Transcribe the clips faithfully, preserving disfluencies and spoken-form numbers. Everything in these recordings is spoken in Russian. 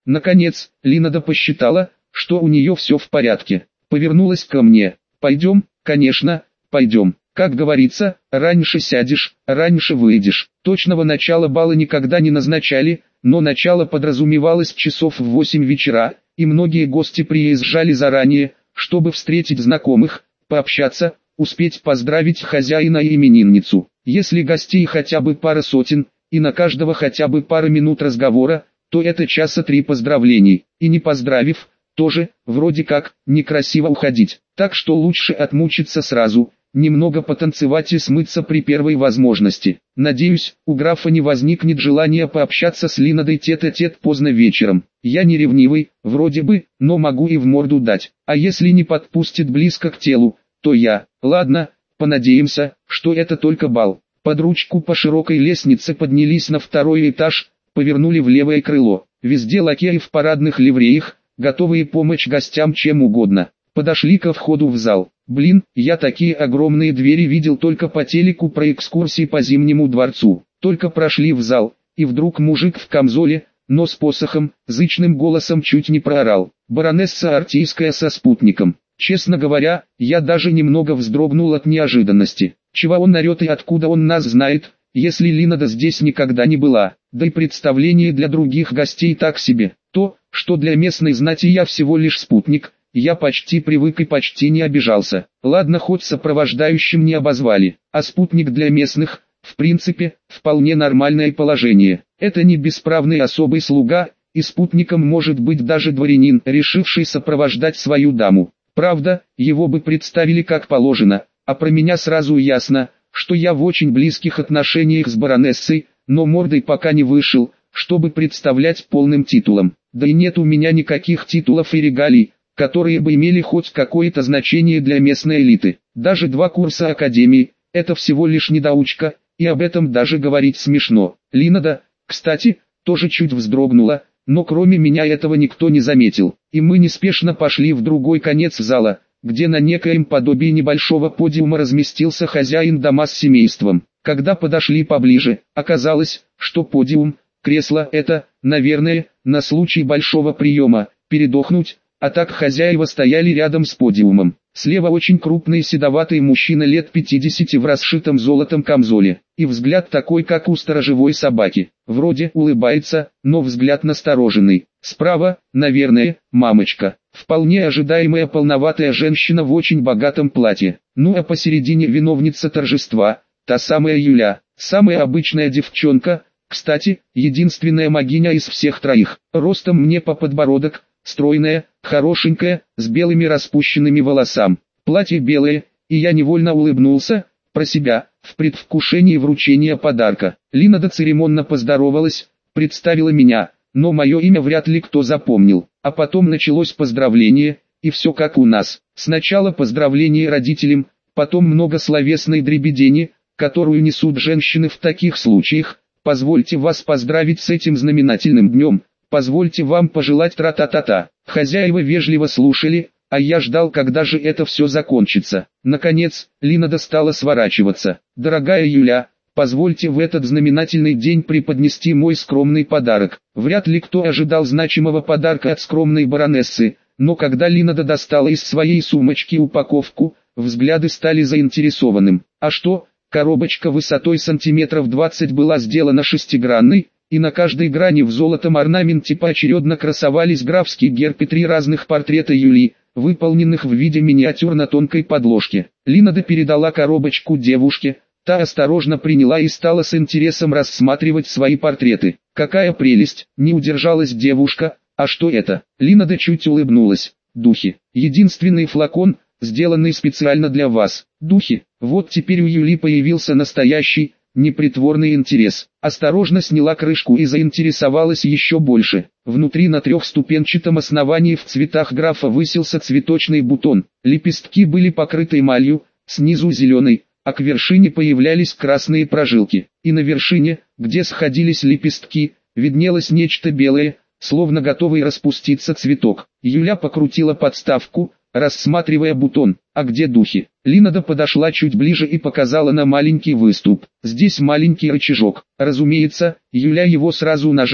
Наконец, Линада посчитала, что у нее все в порядке. Повернулась ко мне. «Пойдем?» «Конечно, пойдем. Как говорится, раньше сядешь, раньше выйдешь». Точного начала бала никогда не назначали, но начало подразумевалось часов в восемь вечера, и многие гости приезжали заранее, чтобы встретить знакомых, пообщаться, успеть поздравить хозяина и именинницу. Если гостей хотя бы пара сотен, и на каждого хотя бы пара минут разговора, то это часа три поздравлений, и не поздравив, тоже, вроде как, некрасиво уходить. Так что лучше отмучиться сразу, немного потанцевать и смыться при первой возможности. Надеюсь, у графа не возникнет желания пообщаться с Линадой тет-а-тет поздно вечером. Я не ревнивый, вроде бы, но могу и в морду дать. А если не подпустит близко к телу, то я. Ладно, понадеемся, что это только бал. Под ручку по широкой лестнице поднялись на второй этаж, повернули в левое крыло. Везде лакеи в парадных ливреях, готовые помочь гостям чем угодно. Подошли ко входу в зал. Блин, я такие огромные двери видел только по телеку про экскурсии по Зимнему дворцу. Только прошли в зал, и вдруг мужик в камзоле, но с посохом, зычным голосом чуть не проорал: «Баронесса Артийская со спутником». Честно говоря, я даже немного вздрогнул от неожиданности. Чего он орет и откуда он нас знает, если Линада здесь никогда не была, да и представление для других гостей так себе. То, что для местной знати я всего лишь спутник, я почти привык и почти не обижался. Ладно, хоть сопровождающим не обозвали, а спутник для местных, в принципе, вполне нормальное положение. Это не бесправный особый слуга, и спутником может быть даже дворянин, решивший сопровождать свою даму. Правда, его бы представили как положено, а про меня сразу ясно, что я в очень близких отношениях с баронессой, но мордой пока не вышел, чтобы представлять полным титулом. Да и нет у меня никаких титулов и регалий, которые бы имели хоть какое-то значение для местной элиты. Даже два курса академии – это всего лишь недоучка, и об этом даже говорить смешно. Линада, кстати, тоже чуть вздрогнула, но кроме меня этого никто не заметил, и мы неспешно пошли в другой конец зала, где на некоем подобии небольшого подиума разместился хозяин дома с семейством. Когда подошли поближе, оказалось, что подиум, кресло это, наверное, на случай большого приема, передохнуть, а так хозяева стояли рядом с подиумом. Слева очень крупный седоватый мужчина лет пятидесяти в расшитом золотом камзоле, и взгляд такой, как у сторожевой собаки. Вроде улыбается, но взгляд настороженный. Справа, наверное, мамочка. Вполне ожидаемая полноватая женщина в очень богатом платье. Ну а посередине виновница торжества, та самая Юля, самая обычная девчонка, кстати, единственная магиня из всех троих. Ростом мне по подбородок, стройная, хорошенькая, с белыми распущенными волосами. Платье белое, и я невольно улыбнулся, про себя, в предвкушении вручения подарка. Линада церемонно поздоровалась, представила меня, но мое имя вряд ли кто запомнил. А потом началось поздравление, и все как у нас. Сначала поздравление родителям, потом много словесной дребедени, которую несут женщины в таких случаях. Позвольте вас поздравить с этим знаменательным днем. Позвольте вам пожелать тра-та-та-та. Хозяева вежливо слушали, а я ждал, когда же это все закончится. Наконец, Линада стала сворачиваться. «Дорогая Юля, позвольте в этот знаменательный день преподнести мой скромный подарок». Вряд ли кто ожидал значимого подарка от скромной баронессы, но когда Линада достала из своей сумочки упаковку, взгляды стали заинтересованным. А что, коробочка высотой сантиметров двадцать была сделана шестигранной, и на каждой грани в золотом орнаменте поочередно красовались графский герб и три разных портрета Юли, выполненных в виде миниатюр на тонкой подложке. Линада передала коробочку девушке, та осторожно приняла и стала с интересом рассматривать свои портреты. «Какая прелесть!» — не удержалась девушка. «А что это?» Линада чуть улыбнулась. «Духи. Единственный флакон, сделанный специально для вас. Духи». Вот теперь у Юли появился настоящий, непритворный интерес. Осторожно сняла крышку и заинтересовалась еще больше. Внутри на трехступенчатом основании в цветах графа высился цветочный бутон. Лепестки были покрыты эмалью, снизу зеленой, а к вершине появлялись красные прожилки. И на вершине, где сходились лепестки, виднелось нечто белое, словно готовый распуститься цветок. Юля покрутила подставку, рассматривая бутон. «А где духи?» Линада подошла чуть ближе и показала на маленький выступ. Здесь маленький рычажок. Разумеется, Юля его сразу нажала,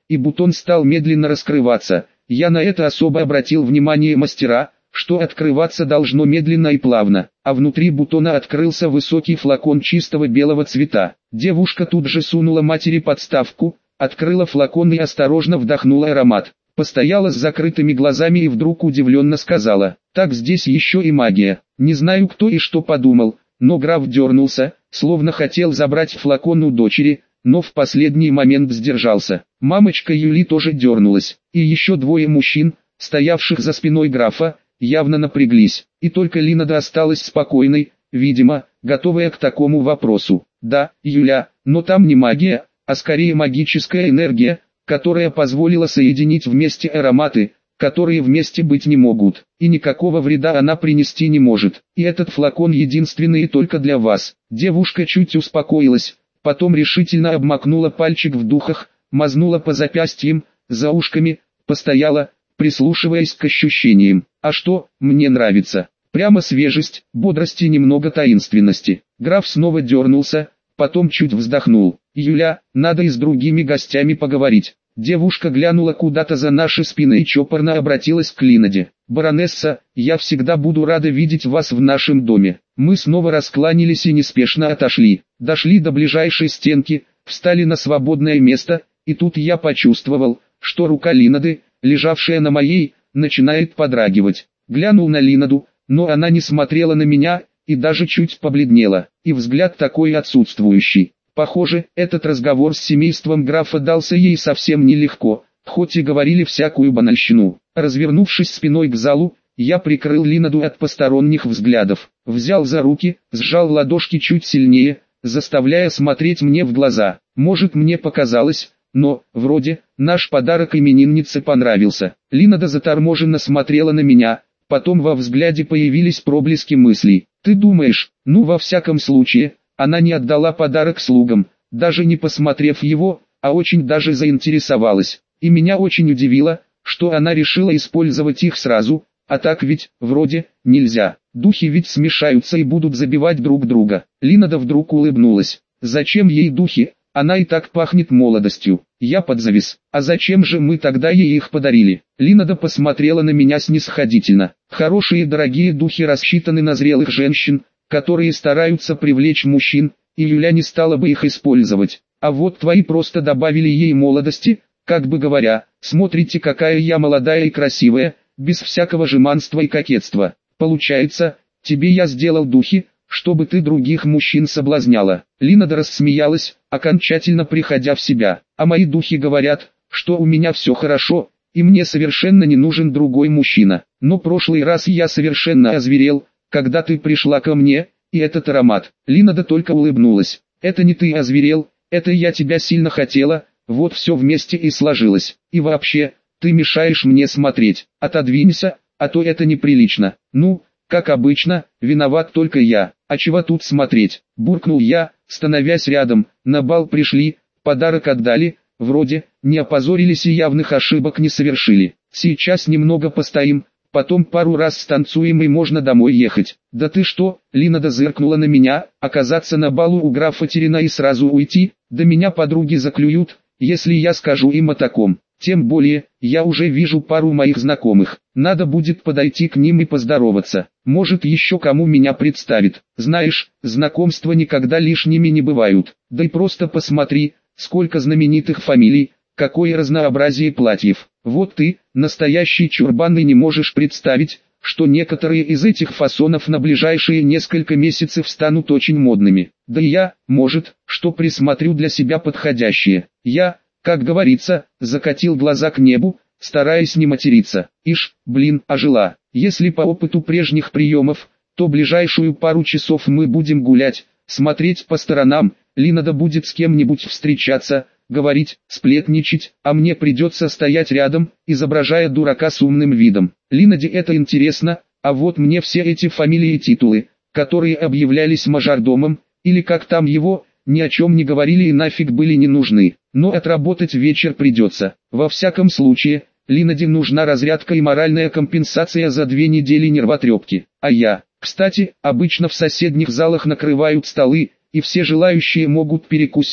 и бутон стал медленно раскрываться. Я на это особо обратил внимание мастера, что открываться должно медленно и плавно, а внутри бутона открылся высокий флакон чистого белого цвета. Девушка тут же сунула матери подставку, открыла флакон и осторожно вдохнула аромат. Постояла с закрытыми глазами и вдруг удивленно сказала: «Так здесь еще и магия». Не знаю, кто и что подумал, но граф дернулся, словно хотел забрать флакон у дочери, но в последний момент сдержался. Мамочка Юли тоже дернулась, и еще двое мужчин, стоявших за спиной графа, явно напряглись, и только Линада осталась спокойной, видимо, готовая к такому вопросу. «Да, Юля, но там не магия, а скорее магическая энергия, которая позволила соединить вместе ароматы, которые вместе быть не могут, и никакого вреда она принести не может, и этот флакон единственный и только для вас». Девушка чуть успокоилась, потом решительно обмакнула пальчик в духах, мазнула по запястьям, за ушками, постояла, прислушиваясь к ощущениям. «А что, мне нравится. Прямо свежесть, бодрость и немного таинственности». Граф снова дернулся, потом чуть вздохнул. «Юля, надо и с другими гостями поговорить». Девушка глянула куда-то за наши спины и чопорно обратилась к Линаде. «Баронесса, я всегда буду рада видеть вас в нашем доме». Мы снова раскланялись и неспешно отошли. Дошли до ближайшей стенки, встали на свободное место, и тут я почувствовал, что рука Линады, лежавшая на моей, начинает подрагивать. Глянул на Линаду, но она не смотрела на меня, и даже чуть побледнела, и взгляд такой отсутствующий. Похоже, этот разговор с семейством графа дался ей совсем нелегко, хоть и говорили всякую банальщину. Развернувшись спиной к залу, я прикрыл Линаду от посторонних взглядов, взял за руки, сжал ладошки чуть сильнее, заставляя смотреть мне в глаза. Может, мне показалось, но, вроде, наш подарок имениннице понравился. Линада заторможенно смотрела на меня, потом во взгляде появились проблески мыслей. «Ты думаешь, ну во всяком случае...» Она не отдала подарок слугам, даже не посмотрев его, а очень даже заинтересовалась. И меня очень удивило, что она решила использовать их сразу, а так ведь, вроде, нельзя. Духи ведь смешаются и будут забивать друг друга. Линада вдруг улыбнулась. Зачем ей духи? Она и так пахнет молодостью. Я подзавис. А зачем же мы тогда ей их подарили? Линада посмотрела на меня снисходительно. Хорошие дорогие духи рассчитаны на зрелых женщин, которые стараются привлечь мужчин, и Юля не стала бы их использовать. А вот твои просто добавили ей молодости, как бы говоря, смотрите, какая я молодая и красивая, без всякого жеманства и кокетства. Получается, тебе я сделал духи, чтобы ты других мужчин соблазняла. Линада рассмеялась, окончательно приходя в себя. А мои духи говорят, что у меня все хорошо, и мне совершенно не нужен другой мужчина. Но прошлый раз я совершенно озверел, когда ты пришла ко мне, и этот аромат». Линада только улыбнулась. «Это не ты озверел, это я тебя сильно хотела, вот все вместе и сложилось. И вообще, ты мешаешь мне смотреть, отодвинься, а то это неприлично». «Ну, как обычно, виноват только я, а чего тут смотреть?» Буркнул я, становясь рядом. «На бал пришли, подарок отдали, вроде, не опозорились и явных ошибок не совершили. Сейчас немного постоим, потом пару раз станцуем и можно домой ехать». «Да ты что?» Линада зыркнула на меня. «Оказаться на балу у графа Терина и сразу уйти? Да меня подруги заклюют, если я скажу им о таком. Тем более, я уже вижу пару моих знакомых. Надо будет подойти к ним и поздороваться. Может, еще кому меня представит. Знаешь, знакомства никогда лишними не бывают. Да и просто посмотри, сколько знаменитых фамилий, какое разнообразие платьев. Вот ты, настоящий чурбан, и не можешь представить, что некоторые из этих фасонов на ближайшие несколько месяцев станут очень модными. Да и я, может, что присмотрю для себя подходящее. Я, как говорится, закатил глаза к небу, стараясь не материться. Ишь, блин, ожила. Если по опыту прежних приемов, то ближайшую пару часов мы будем гулять, смотреть по сторонам, Линада будет с кем-нибудь встречаться, говорить, сплетничать, а мне придется стоять рядом, изображая дурака с умным видом. Линаде это интересно, а вот мне все эти фамилии и титулы, которые объявлялись мажордомом, или как там его, ни о чем не говорили и нафиг были не нужны. Но отработать вечер придется. Во всяком случае, Линаде нужна разрядка и моральная компенсация за две недели нервотрепки. А я, кстати, обычно в соседних залах накрывают столы, и все желающие могут перекусить,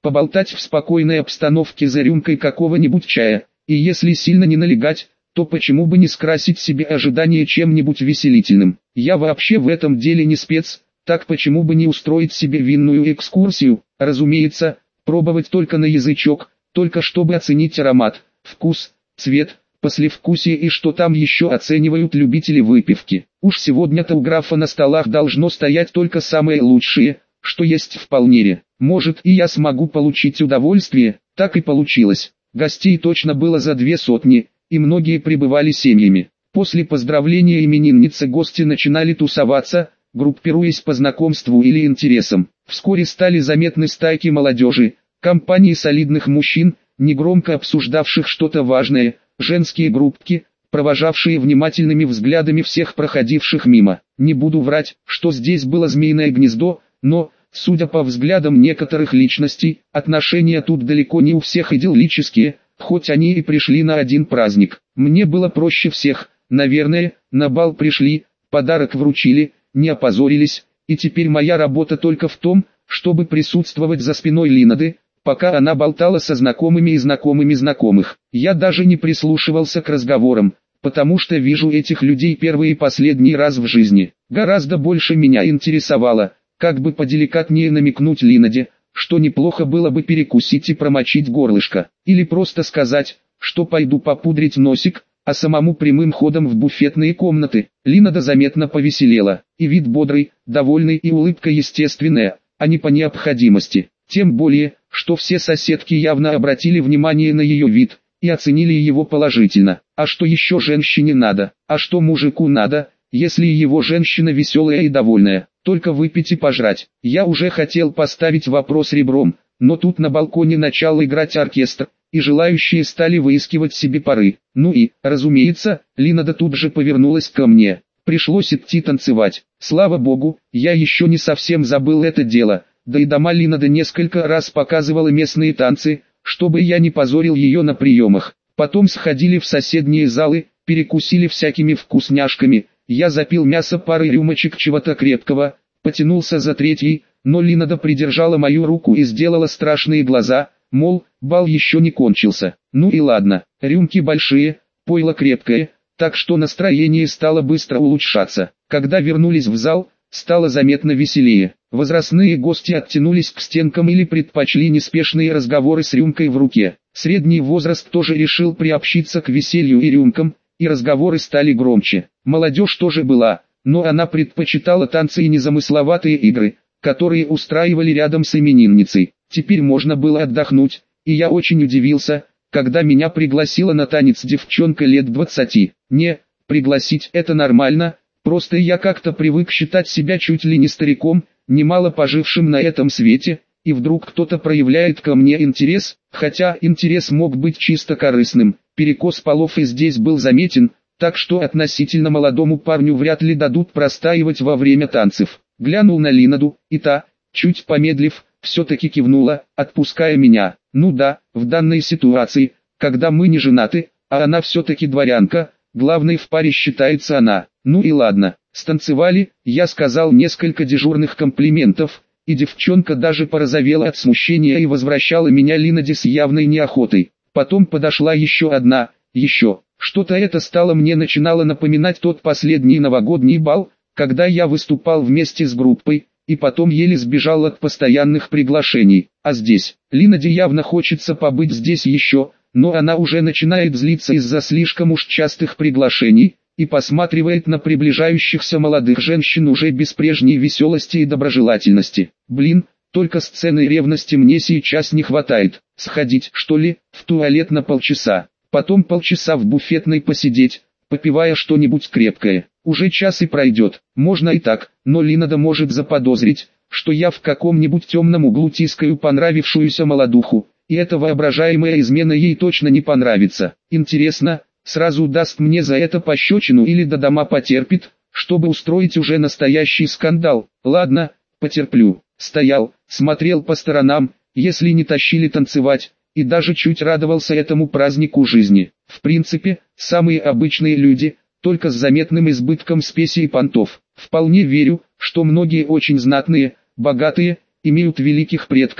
поболтать в спокойной обстановке за рюмкой какого-нибудь чая, и если сильно не налегать, то почему бы не скрасить себе ожидание чем-нибудь веселительным. Я вообще в этом деле не спец, так почему бы не устроить себе винную экскурсию, разумеется, пробовать только на язычок, только чтобы оценить аромат, вкус, цвет, послевкусие и что там еще оценивают любители выпивки. Уж сегодня-то у графа на столах должно стоять только самое лучшее, что есть в полмере. Может, и я смогу получить удовольствие. Так и получилось. Гостей точно было за две сотни, и многие прибывали семьями. После поздравления именинницы гости начинали тусоваться, группируясь по знакомству или интересам. Вскоре стали заметны стайки молодежи, компании солидных мужчин, негромко обсуждавших что-то важное, женские группки, провожавшие внимательными взглядами всех проходивших мимо. Не буду врать, что здесь было змеиное гнездо, но, судя по взглядам некоторых личностей, отношения тут далеко не у всех идиллические, хоть они и пришли на один праздник. Мне было проще всех, наверное, на бал пришли, подарок вручили, не опозорились, и теперь моя работа только в том, чтобы присутствовать за спиной Линады, пока она болтала со знакомыми и знакомыми знакомых. Я даже не прислушивался к разговорам, потому что вижу этих людей первый и последний раз в жизни. Гораздо больше меня интересовало, как бы поделикатнее намекнуть Линаде, что неплохо было бы перекусить и промочить горлышко, или просто сказать, что пойду попудрить носик, а самому прямым ходом в буфетные комнаты. Линада заметно повеселела, и вид бодрый, довольный и улыбка естественная, а не по необходимости. Тем более, что все соседки явно обратили внимание на ее вид, и оценили его положительно. А что еще женщине надо, а что мужику надо, если его женщина веселая и довольная, только выпить и пожрать. Я уже хотел поставить вопрос ребром, но тут на балконе начал играть оркестр, и желающие стали выискивать себе пары. Ну и, разумеется, Линада тут же повернулась ко мне. Пришлось идти танцевать. Слава богу, я еще не совсем забыл это дело, да и дома Линада несколько раз показывала местные танцы, чтобы я не позорил ее на приемах. Потом сходили в соседние залы, перекусили всякими вкусняшками. Я запил мясо парой рюмочек чего-то крепкого, потянулся за третьей, но Линада придержала мою руку и сделала страшные глаза, мол, бал еще не кончился. Ну и ладно, рюмки большие, пойло крепкое, так что настроение стало быстро улучшаться. Когда вернулись в зал, стало заметно веселее. Возрастные гости оттянулись к стенкам или предпочли неспешные разговоры с рюмкой в руке. Средний возраст тоже решил приобщиться к веселью и рюмкам, и разговоры стали громче. Молодежь тоже была, но она предпочитала танцы и незамысловатые игры, которые устраивали рядом с именинницей. Теперь можно было отдохнуть, и я очень удивился, когда меня пригласила на танец девчонка лет двадцати. Не, пригласить это нормально, просто я как-то привык считать себя чуть ли не стариком, немало пожившим на этом свете, и вдруг кто-то проявляет ко мне интерес, хотя интерес мог быть чисто корыстным. Перекос полов и здесь был заметен, так что относительно молодому парню вряд ли дадут простаивать во время танцев. Глянул на Линаду, и та, чуть помедлив, все-таки кивнула, отпуская меня. Ну да, в данной ситуации, когда мы не женаты, а она все-таки дворянка, главной в паре считается она. Ну и ладно, станцевали, я сказал несколько дежурных комплиментов, и девчонка даже порозовела от смущения и возвращала меня Линаде с явной неохотой. Потом подошла еще одна, еще. Что-то это стало мне начинало напоминать тот последний новогодний бал, когда я выступал вместе с группой, и потом еле сбежал от постоянных приглашений. А здесь, Линаде явно хочется побыть здесь еще, но она уже начинает злиться из-за слишком уж частых приглашений, и посматривает на приближающихся молодых женщин уже без прежней веселости и доброжелательности. Блин, только сцены ревности мне сейчас не хватает. Сходить, что ли, в туалет на полчаса, потом полчаса в буфетной посидеть, попивая что-нибудь крепкое. Уже час и пройдет, можно и так, но Линада может заподозрить, что я в каком-нибудь темном углу тискаю понравившуюся молодуху, и эта воображаемая измена ей точно не понравится. Интересно, сразу даст мне за это пощечину или до дома потерпит, чтобы устроить уже настоящий скандал. Ладно, потерплю. Стоял, смотрел по сторонам, если не тащили танцевать, и даже чуть радовался этому празднику жизни. В принципе, самые обычные люди, только с заметным избытком спеси и понтов. Вполне верю, что многие очень знатные, богатые, имеют великих предков,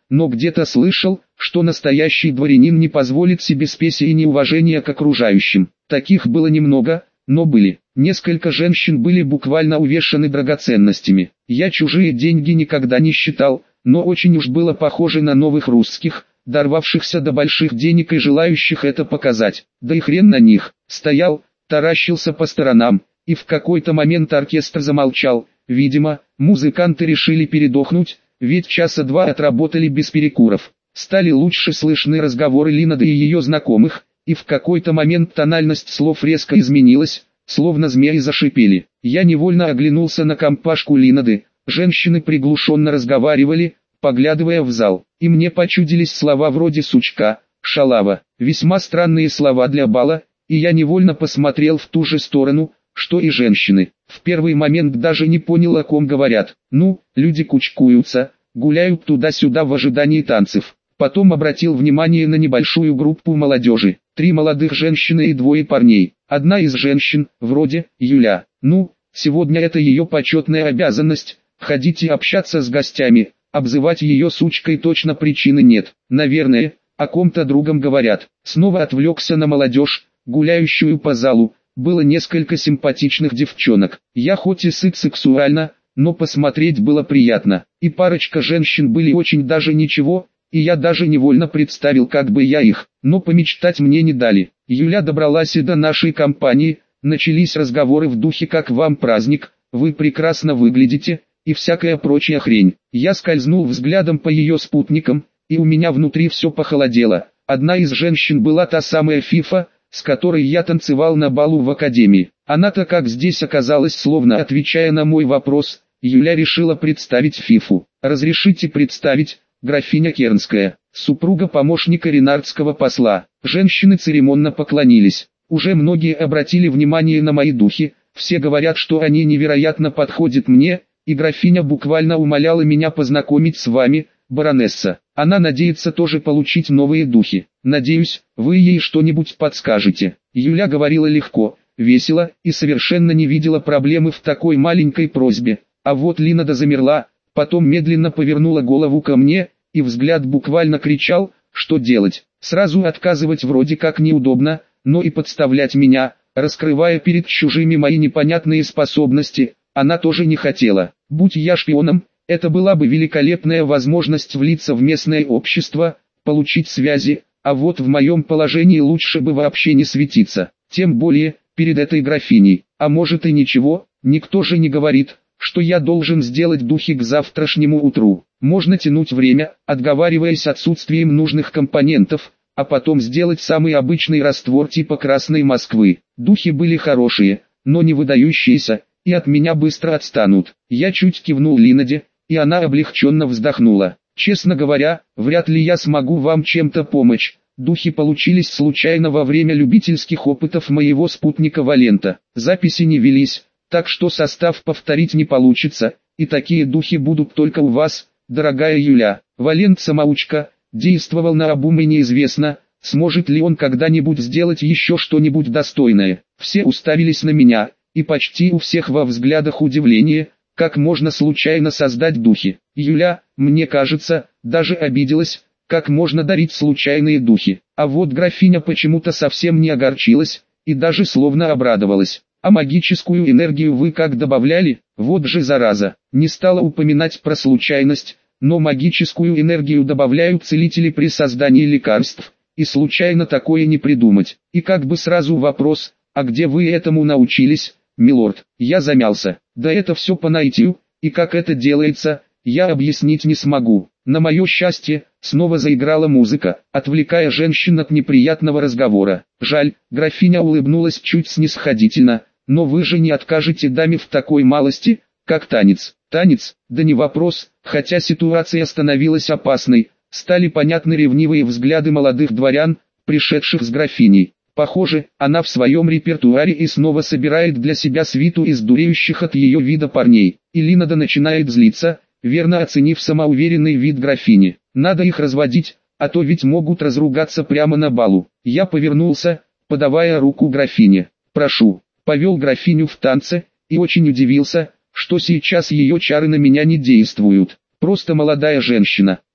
но где-то слышал, что настоящий дворянин не позволит себе спеси и неуважения к окружающим. Таких было немного, но были. Несколько женщин были буквально увешаны драгоценностями. Я чужие деньги никогда не считал, но очень уж было похоже на новых русских, дорвавшихся до больших денег и желающих это показать. Да и хрен на них. Стоял, таращился по сторонам, и в какой-то момент оркестр замолчал. Видимо, музыканты решили передохнуть, ведь часа два отработали без перекуров. Стали лучше слышны разговоры Линады и ее знакомых, и в какой-то момент тональность слов резко изменилась, словно змеи зашипели. Я невольно оглянулся на компашку Линады. Женщины приглушенно разговаривали, поглядывая в зал, и мне почудились слова вроде «сучка», «шалава». Весьма странные слова для бала, и я невольно посмотрел в ту же сторону, что и женщины. В первый момент даже не понял, о ком говорят. Ну, люди кучкуются, гуляют туда-сюда в ожидании танцев. Потом обратил внимание на небольшую группу молодежи. Три молодых женщины и двое парней. Одна из женщин, вроде, Юля. Ну, сегодня это ее почетная обязанность, ходить и общаться с гостями. Обзывать ее сучкой точно причины нет. Наверное, о ком-то другом говорят. Снова отвлекся на молодежь, гуляющую по залу. Было несколько симпатичных девчонок. Я хоть и сыт сексуально, но посмотреть было приятно. И парочка женщин были очень даже ничего, и я даже невольно представил, как бы я их, но помечтать мне не дали. Юля добралась и до нашей компании, начались разговоры в духе «как вам праздник, вы прекрасно выглядите» и всякая прочая хрень. Я скользнул взглядом по ее спутникам, и у меня внутри все похолодело. Одна из женщин была та самая Фифа, с которой я танцевал на балу в академии. Она-то как здесь оказалась, словно отвечая на мой вопрос, Юля решила представить Фифу. «Разрешите представить, графиня Кернская, супруга помощника ренардского посла». Женщины церемонно поклонились. Уже многие обратили внимание на мои духи, все говорят, что они невероятно подходят мне, и графиня буквально умоляла меня познакомить с вами, баронесса. Она надеется тоже получить новые духи. Надеюсь, вы ей что-нибудь подскажете. Юля говорила легко, весело и совершенно не видела проблемы в такой маленькой просьбе. А вот Линада замерла, потом медленно повернула голову ко мне, и взгляд буквально кричал, что делать. Сразу отказывать вроде как неудобно, но и подставлять меня, раскрывая перед чужими мои непонятные способности, она тоже не хотела. Будь я шпионом, это была бы великолепная возможность влиться в местное общество, получить связи, а вот в моем положении лучше бы вообще не светиться, тем более, перед этой графиней. А может и ничего, никто же не говорит, что я должен сделать духи к завтрашнему утру. Можно тянуть время, отговариваясь отсутствием нужных компонентов, а потом сделать самый обычный раствор типа Красной Москвы. Духи были хорошие, но не выдающиеся, и от меня быстро отстанут. Я чуть кивнул Линаде, и она облегченно вздохнула. Честно говоря, вряд ли я смогу вам чем-то помочь. Духи получились случайно во время любительских опытов моего спутника Валента. Записи не велись, так что состав повторить не получится, и такие духи будут только у вас, дорогая Юля. Валент самоучка, действовал наобум и неизвестно, сможет ли он когда-нибудь сделать еще что-нибудь достойное. Все уставились на меня, и почти у всех во взглядах удивление, как можно случайно создать духи. Юля, мне кажется, даже обиделась, как можно дарить случайные духи. А вот графиня почему-то совсем не огорчилась, и даже словно обрадовалась. А магическую энергию вы как добавляли? Вот же зараза. Не стала упоминать про случайность, но магическую энергию добавляют целители при создании лекарств, и случайно такое не придумать. И как бы сразу вопрос, а где вы этому научились, милорд? Я замялся. Да это все по наитию, и как это делается, я объяснить не смогу. На мое счастье, снова заиграла музыка, отвлекая женщин от неприятного разговора. Жаль, графиня улыбнулась чуть снисходительно, но вы же не откажете даме в такой малости, как танец. Танец, да не вопрос, хотя ситуация становилась опасной, стали понятны ревнивые взгляды молодых дворян, пришедших с графиней. Похоже, она в своем репертуаре и снова собирает для себя свиту из дуреющих от ее вида парней. И Линада начинает злиться, верно оценив самоуверенный вид графини. Надо их разводить, а то ведь могут разругаться прямо на балу. Я повернулся, подавая руку графине. «Прошу», повел графиню в танце, и очень удивился, что сейчас ее чары на меня не действуют. Просто молодая женщина,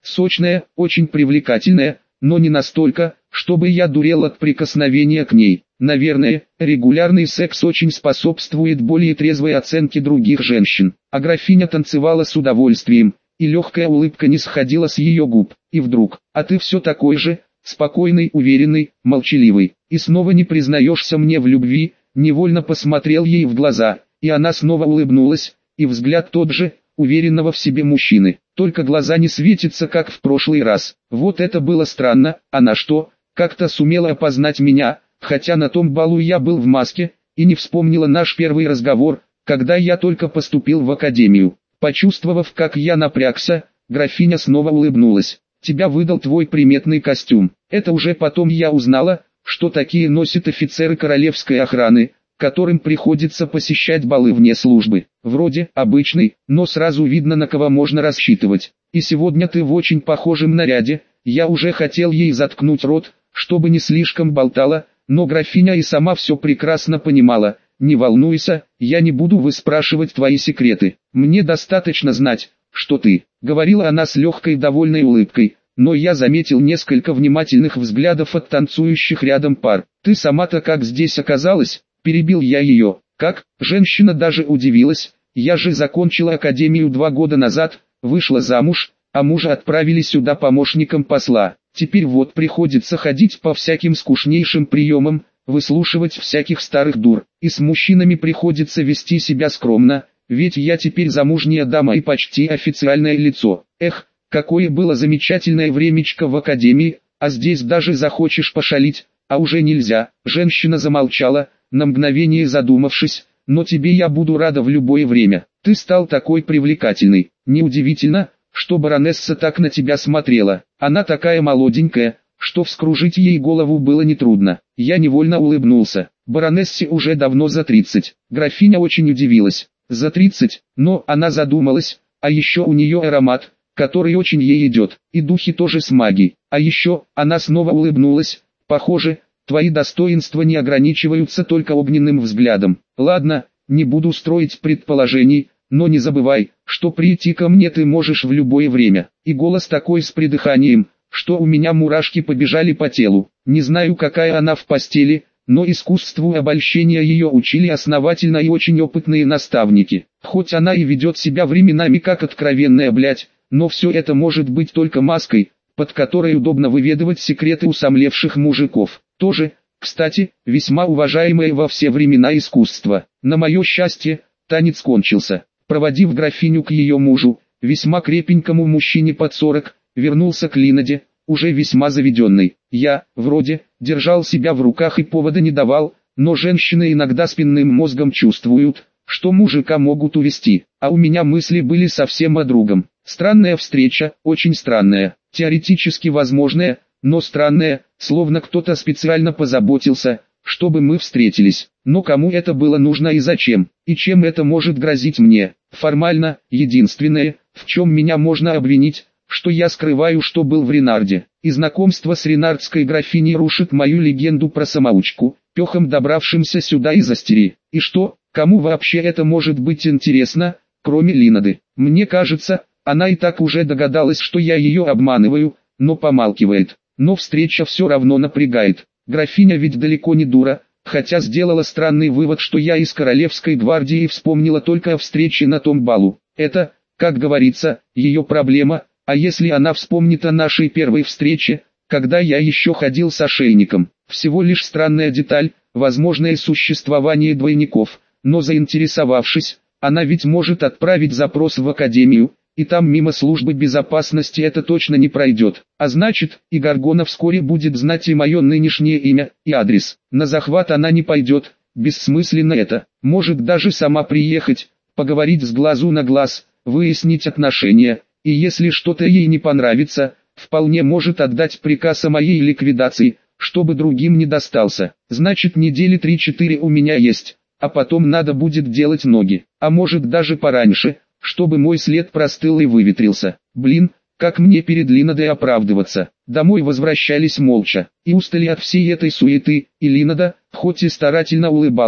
сочная, очень привлекательная, но не настолько, чтобы я дурел от прикосновения к ней. Наверное, регулярный секс очень способствует более трезвой оценке других женщин. А графиня танцевала с удовольствием, и легкая улыбка не сходила с ее губ. И вдруг, а ты все такой же, спокойный, уверенный, молчаливый, и снова не признаешься мне в любви. Невольно посмотрел ей в глаза, и она снова улыбнулась, и взгляд тот же, уверенного в себе мужчины, только глаза не светятся, как в прошлый раз. Вот это было странно. Она что, как-то сумела опознать меня, хотя на том балу я был в маске, и не вспомнила наш первый разговор, когда я только поступил в академию. Почувствовав, как я напрягся, графиня снова улыбнулась. Тебя выдал твой приметный костюм. Это уже потом я узнала, что такие носят офицеры королевской охраны, которым приходится посещать балы вне службы. Вроде обычный, но сразу видно, на кого можно рассчитывать. И сегодня ты в очень похожем наряде. Я уже хотел ей заткнуть рот, чтобы не слишком болтала, но графиня и сама все прекрасно понимала. Не волнуйся, я не буду выспрашивать твои секреты. Мне достаточно знать, что ты, говорила она с легкой довольной улыбкой. Но я заметил несколько внимательных взглядов от танцующих рядом пар. Ты сама-то как здесь оказалась? Перебил я ее. Как? Женщина даже удивилась. Я же закончила академию два года назад, вышла замуж, а мужа отправили сюда помощником посла. Теперь вот приходится ходить по всяким скучнейшим приемам, выслушивать всяких старых дур. И с мужчинами приходится вести себя скромно, ведь я теперь замужняя дама и почти официальное лицо. Эх, какое было замечательное времечко в академии, а здесь даже захочешь пошалить, а уже нельзя. Женщина замолчала, на мгновение задумавшись, но тебе я буду рада в любое время. Ты стал такой привлекательный. Неудивительно, что баронесса так на тебя смотрела. Она такая молоденькая, что вскружить ей голову было нетрудно. Я невольно улыбнулся. Баронессе уже давно за тридцать. Графиня очень удивилась. За тридцать, но она задумалась, а еще у нее аромат, который очень ей идет, и духи тоже с магией. А еще, она снова улыбнулась, похоже, твои достоинства не ограничиваются только огненным взглядом. Ладно, не буду строить предположений, но не забывай, что прийти ко мне ты можешь в любое время. И голос такой с придыханием, что у меня мурашки побежали по телу. Не знаю, какая она в постели, но искусству обольщения ее учили основательно и очень опытные наставники. Хоть она и ведет себя временами как откровенная блядь, но все это может быть только маской, под которой удобно выведывать секреты усомлевших мужиков. Тоже, кстати, весьма уважаемое во все времена искусство. На мое счастье, танец кончился. Проводив графиню к ее мужу, весьма крепенькому мужчине под сорок, вернулся к Линаде, уже весьма заведенный. Я, вроде, держал себя в руках и повода не давал, но женщины иногда спинным мозгом чувствуют, что мужика могут увести, а у меня мысли были совсем о другом. Странная встреча, очень странная, теоретически возможная, но странная, словно кто-то специально позаботился, чтобы мы встретились. Но кому это было нужно и зачем, и чем это может грозить мне? Формально, единственное, в чем меня можно обвинить, что я скрываю, что был в Ренарде, и знакомство с ренардской графиней рушит мою легенду про самоучку, пехом добравшимся сюда из Астерии. И что, кому вообще это может быть интересно, кроме Линады? Мне кажется, она и так уже догадалась, что я ее обманываю, но помалкивает. Но встреча все равно напрягает. Графиня ведь далеко не дура, хотя сделала странный вывод, что я из королевской гвардии вспомнила только о встрече на том балу. Это, как говорится, ее проблема, а если она вспомнит о нашей первой встрече, когда я еще ходил с ошейником? Всего лишь странная деталь, возможное существование двойников, но заинтересовавшись, она ведь может отправить запрос в академию, и там мимо службы безопасности это точно не пройдет. А значит, и Гаргона вскоре будет знать и мое нынешнее имя, и адрес. На захват она не пойдет, бессмысленно это. Может даже сама приехать, поговорить с глазу на глаз, выяснить отношения, и если что-то ей не понравится, вполне может отдать приказ о моей ликвидации, чтобы другим не достался. Значит, недели три-четыре у меня есть, а потом надо будет делать ноги, а может даже пораньше, чтобы мой след простыл и выветрился. Блин, как мне перед Линадой оправдываться? Домой возвращались молча, и устали от всей этой суеты, и Линада, хоть и старательно улыбалась,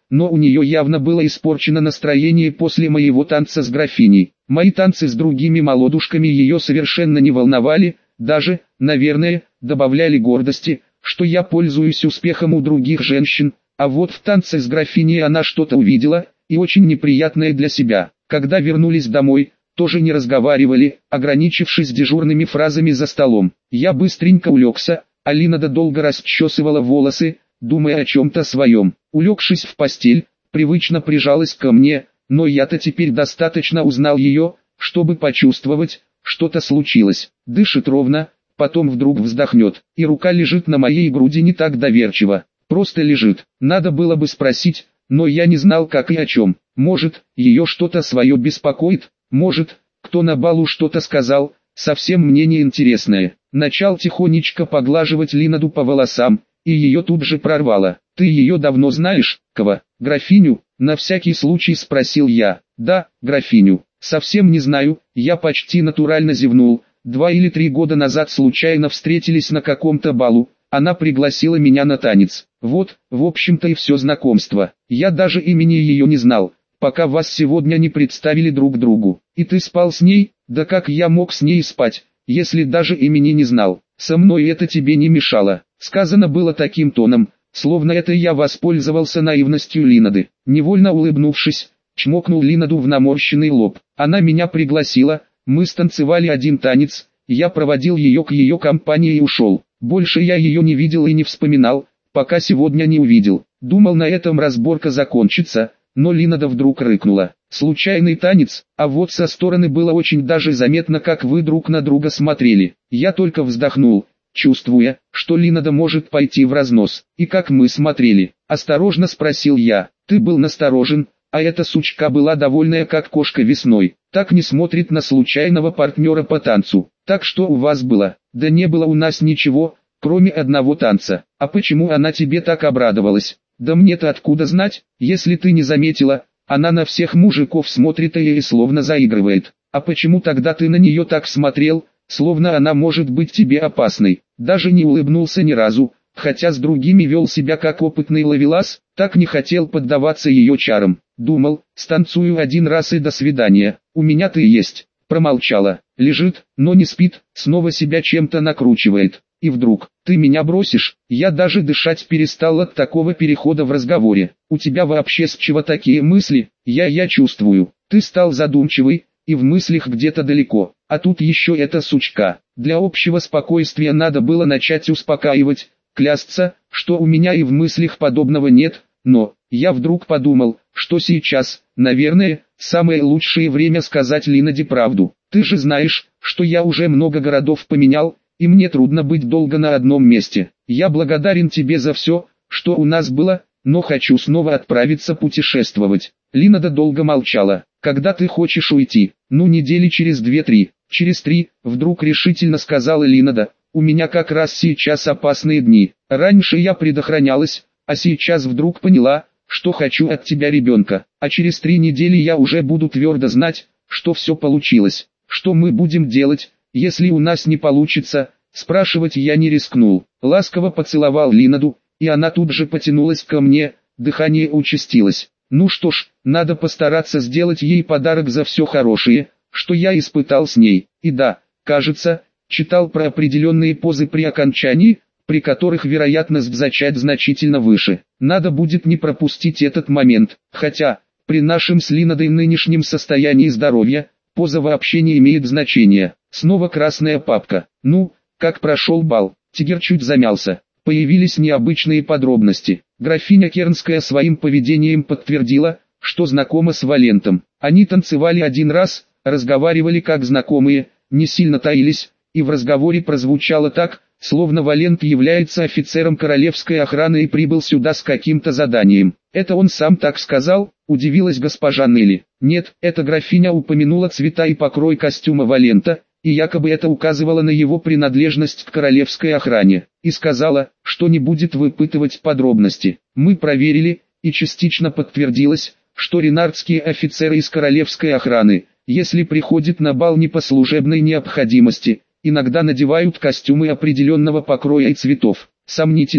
но у нее явно было испорчено настроение после моего танца с графиней. Мои танцы с другими молодушками ее совершенно не волновали, даже, наверное, добавляли гордости, что я пользуюсь успехом у других женщин, а вот в танце с графиней она что-то увидела, и очень неприятное для себя. Когда вернулись домой, тоже не разговаривали, ограничившись дежурными фразами за столом. Я быстренько улегся, а Линада долго расчесывала волосы, думая о чем-то своем. Улегшись в постель, привычно прижалась ко мне, но я-то теперь достаточно узнал ее, чтобы почувствовать, что-то случилось. Дышит ровно, потом вдруг вздохнет, и рука лежит на моей груди не так доверчиво. Просто лежит. Надо было бы спросить, но я не знал как и о чем. Может, ее что-то свое беспокоит, может, кто на балу что-то сказал, совсем мне не интересное. Начал тихонечко поглаживать Линаду по волосам, и ее тут же прорвало. «Ты ее давно знаешь, кого? Графиню?» — на всякий случай спросил я. «Да, графиню. Совсем не знаю», — я почти натурально зевнул. «Два или три года назад случайно встретились на каком-то балу, она пригласила меня на танец. Вот, в общем-то и все знакомство. Я даже имени ее не знал, пока вас сегодня не представили друг другу. И ты спал с ней? Да как я мог с ней спать, если даже имени не знал? Со мной это тебе не мешало». Сказано было таким тоном, словно это я воспользовался наивностью Линады. Невольно улыбнувшись, чмокнул Линаду в наморщенный лоб. Она меня пригласила, мы станцевали один танец, я проводил ее к ее компании и ушел. Больше я ее не видел и не вспоминал, пока сегодня не увидел. Думал, на этом разборка закончится, но Линада вдруг рыкнула. «Случайный танец», а вот со стороны было очень даже заметно, как вы друг на друга смотрели. Я только вздохнул, чувствуя, что Линада может пойти в разнос. «И как мы смотрели?» – осторожно спросил я. «Ты был насторожен, а эта сучка была довольная как кошка весной. Так не смотрит на случайного партнера по танцу. Так что у вас было?» «Да не было у нас ничего, кроме одного танца». «А почему она тебе так обрадовалась?» «Да мне-то откуда знать, если ты не заметила, она на всех мужиков смотрит и словно заигрывает». «А почему тогда ты на нее так смотрел, словно она может быть тебе опасной?» Даже не улыбнулся ни разу, хотя с другими вел себя как опытный ловелас, так не хотел поддаваться ее чарам. Думал, станцую один раз и до свидания, у меня-то и есть. Промолчала, лежит, но не спит, снова себя чем-то накручивает. И вдруг, ты меня бросишь, я даже дышать перестал от такого перехода в разговоре. У тебя вообще с чего такие мысли? Я я чувствую, ты стал задумчивый, и в мыслях где-то далеко, а тут еще эта сучка. Для общего спокойствия надо было начать успокаивать, клясться, что у меня и в мыслях подобного нет, но, я вдруг подумал, что сейчас, наверное, самое лучшее время сказать Линаде правду. Ты же знаешь, что я уже много городов поменял, и мне трудно быть долго на одном месте. Я благодарен тебе за все, что у нас было, но хочу снова отправиться путешествовать. Линада долго молчала. Когда ты хочешь уйти? Ну, недели через две-три. Через три, вдруг решительно сказала Линада, у меня как раз сейчас опасные дни. Раньше я предохранялась, а сейчас вдруг поняла, что хочу от тебя ребенка. А через три недели я уже буду твердо знать, что все получилось. Что мы будем делать, если у нас не получится? Спрашивать я не рискнул. Ласково поцеловал Линаду, и она тут же потянулась ко мне, дыхание участилось. Ну что ж, надо постараться сделать ей подарок за все хорошее, что я испытал с ней. И да, кажется, читал про определенные позы при окончании, при которых вероятность зачать значительно выше. Надо будет не пропустить этот момент, хотя, при нашем с Линадой нынешнем состоянии здоровья, поза вообще не имеет значения. Снова красная папка. Ну, как прошел бал? Тигр чуть замялся. Появились необычные подробности. Графиня Кернская своим поведением подтвердила, что знакома с Валентом. Они танцевали один раз, разговаривали как знакомые, не сильно таились, и в разговоре прозвучало так, словно Валент является офицером королевской охраны и прибыл сюда с каким-то заданием. «Это он сам так сказал?» – удивилась госпожа Нелли. «Нет, эта графиня упомянула цвета и покрой костюма Валента, и якобы это указывало на его принадлежность к королевской охране, и сказала, что не будет выпытывать подробности. Мы проверили, и частично подтвердилось, что ренардские офицеры из королевской охраны, если приходят на бал не по служебной необходимости, иногда надевают костюмы определенного покроя и цветов. Сомнительно,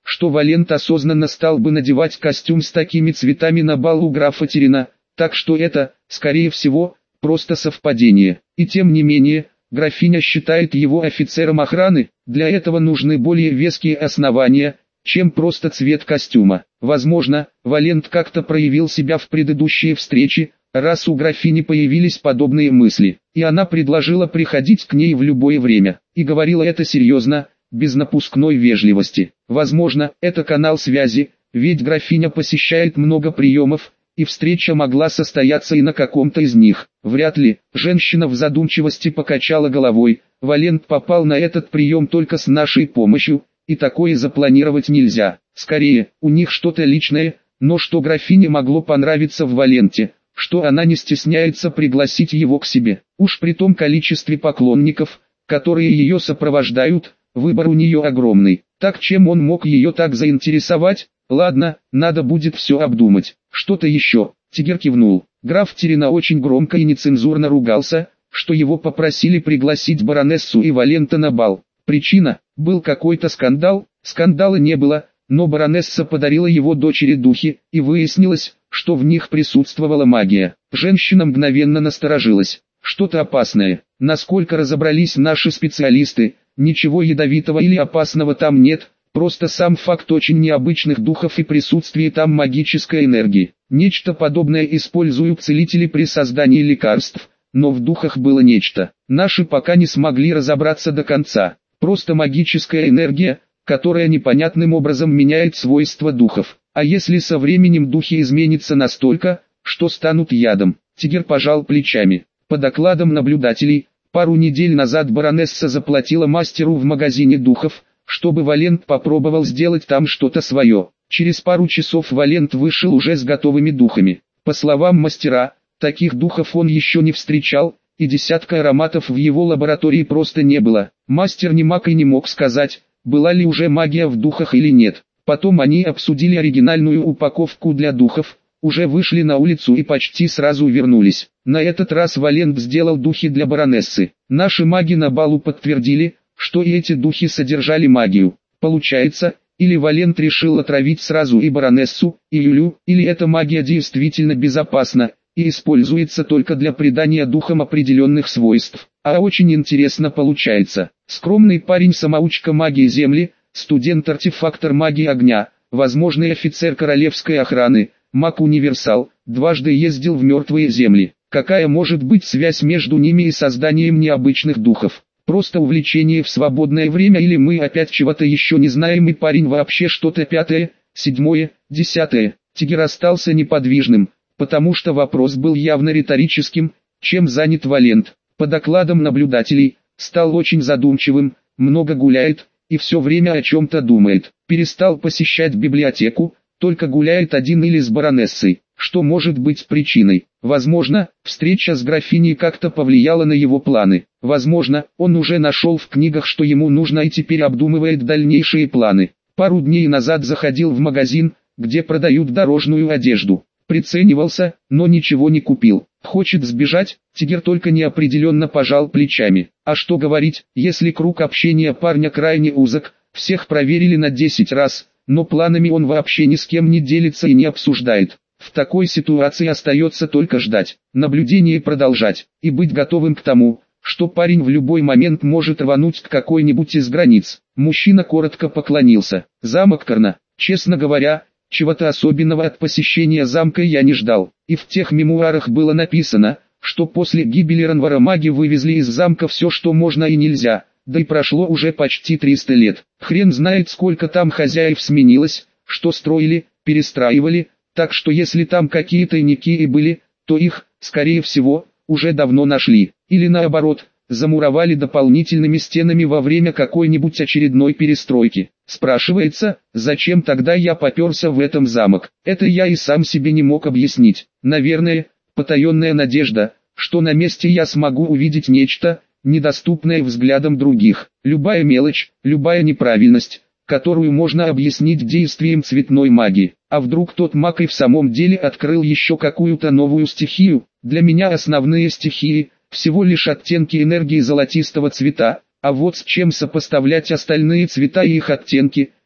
что Валент осознанно стал бы надевать костюм с такими цветами на бал у графа Терина, так что это, скорее всего, просто совпадение. И тем не менее, графиня считает его офицером охраны, для этого нужны более веские основания, чем просто цвет костюма. Возможно, Валент как-то проявил себя в предыдущие встречи, раз у графини появились подобные мысли, и она предложила приходить к ней в любое время, и говорила это серьезно, без напускной вежливости. Возможно, это канал связи, ведь графиня посещает много приемов, и встреча могла состояться и на каком-то из них. Вряд ли. Женщина в задумчивости покачала головой. Валент попал на этот прием только с нашей помощью, и такое запланировать нельзя. Скорее, у них что-то личное, но что графине могло понравиться в Валенте, что она не стесняется пригласить его к себе. Уж при том количестве поклонников, которые ее сопровождают, выбор у нее огромный. Так чем он мог ее так заинтересовать? Ладно, надо будет все обдумать. Что-то еще. Тигер кивнул. Граф Терина очень громко и нецензурно ругался, что его попросили пригласить баронессу и Валента на бал. Причина? Был какой-то скандал? Скандала не было, но баронесса подарила его дочери духи, и выяснилось, что в них присутствовала магия. Женщина мгновенно насторожилась. Что-то опасное. Насколько разобрались наши специалисты, ничего ядовитого или опасного там нет, просто сам факт очень необычных духов и присутствие там магической энергии. Нечто подобное используют целители при создании лекарств, но в духах было нечто. Наши пока не смогли разобраться до конца. Просто магическая энергия, которая непонятным образом меняет свойства духов. А если со временем духи изменятся настолько, что станут ядом? Тигер пожал плечами. По докладам наблюдателей, пару недель назад баронесса заплатила мастеру в магазине духов, чтобы Валент попробовал сделать там что-то свое. Через пару часов Валент вышел уже с готовыми духами. По словам мастера, таких духов он еще не встречал, и десятка ароматов в его лаборатории просто не было. Мастер не маг и не мог сказать, была ли уже магия в духах или нет. Потом они обсудили оригинальную упаковку для духов, уже вышли на улицу и почти сразу вернулись. На этот раз Валент сделал духи для баронессы. Наши маги на балу подтвердили, что и эти духи содержали магию. Получается, или Валент решил отравить сразу и баронессу, и Юлю, или эта магия действительно безопасна, и используется только для придания духам определенных свойств. А очень интересно получается. Скромный парень-самоучка магии Земли, студент-артефактор магии огня, возможный офицер королевской охраны, маг-универсал, дважды ездил в мертвые земли. Какая может быть связь между ними и созданием необычных духов? Просто увлечение в свободное время, или мы опять чего-то еще не знаем и парень вообще что-то пятое, седьмое, десятое? Тигер остался неподвижным, потому что вопрос был явно риторическим, чем занят Валент. По докладам наблюдателей, стал очень задумчивым, много гуляет, и все время о чем-то думает. Перестал посещать библиотеку, только гуляет один или с баронессой. Что может быть причиной? Возможно, встреча с графиней как-то повлияла на его планы. Возможно, он уже нашел в книгах, что ему нужно, и теперь обдумывает дальнейшие планы. Пару дней назад заходил в магазин, где продают дорожную одежду. Приценивался, но ничего не купил. Хочет сбежать? Тигер только неопределенно пожал плечами. А что говорить, если круг общения парня крайне узок, всех проверили на десять раз, но планами он вообще ни с кем не делится и не обсуждает. В такой ситуации остается только ждать, наблюдение продолжать, и быть готовым к тому, что парень в любой момент может рвануть к какой-нибудь из границ. Мужчина коротко поклонился. Замок Карна. Честно говоря, чего-то особенного от посещения замка я не ждал. И в тех мемуарах было написано, что после гибели Ранвара маги вывезли из замка все, что можно и нельзя, да и прошло уже почти триста лет. Хрен знает, сколько там хозяев сменилось, что строили, перестраивали, так что если там какие-то тайники и были, то их, скорее всего, уже давно нашли. Или наоборот, замуровали дополнительными стенами во время какой-нибудь очередной перестройки. Спрашивается, зачем тогда я поперся в этом замок? Это я и сам себе не мог объяснить. Наверное, потаенная надежда, что на месте я смогу увидеть нечто, недоступное взглядам других. Любая мелочь, любая неправильность, которую можно объяснить действием цветной магии. А вдруг тот маг и в самом деле открыл еще какую-то новую стихию? Для меня основные стихии – всего лишь оттенки энергии золотистого цвета, а вот с чем сопоставлять остальные цвета и их оттенки,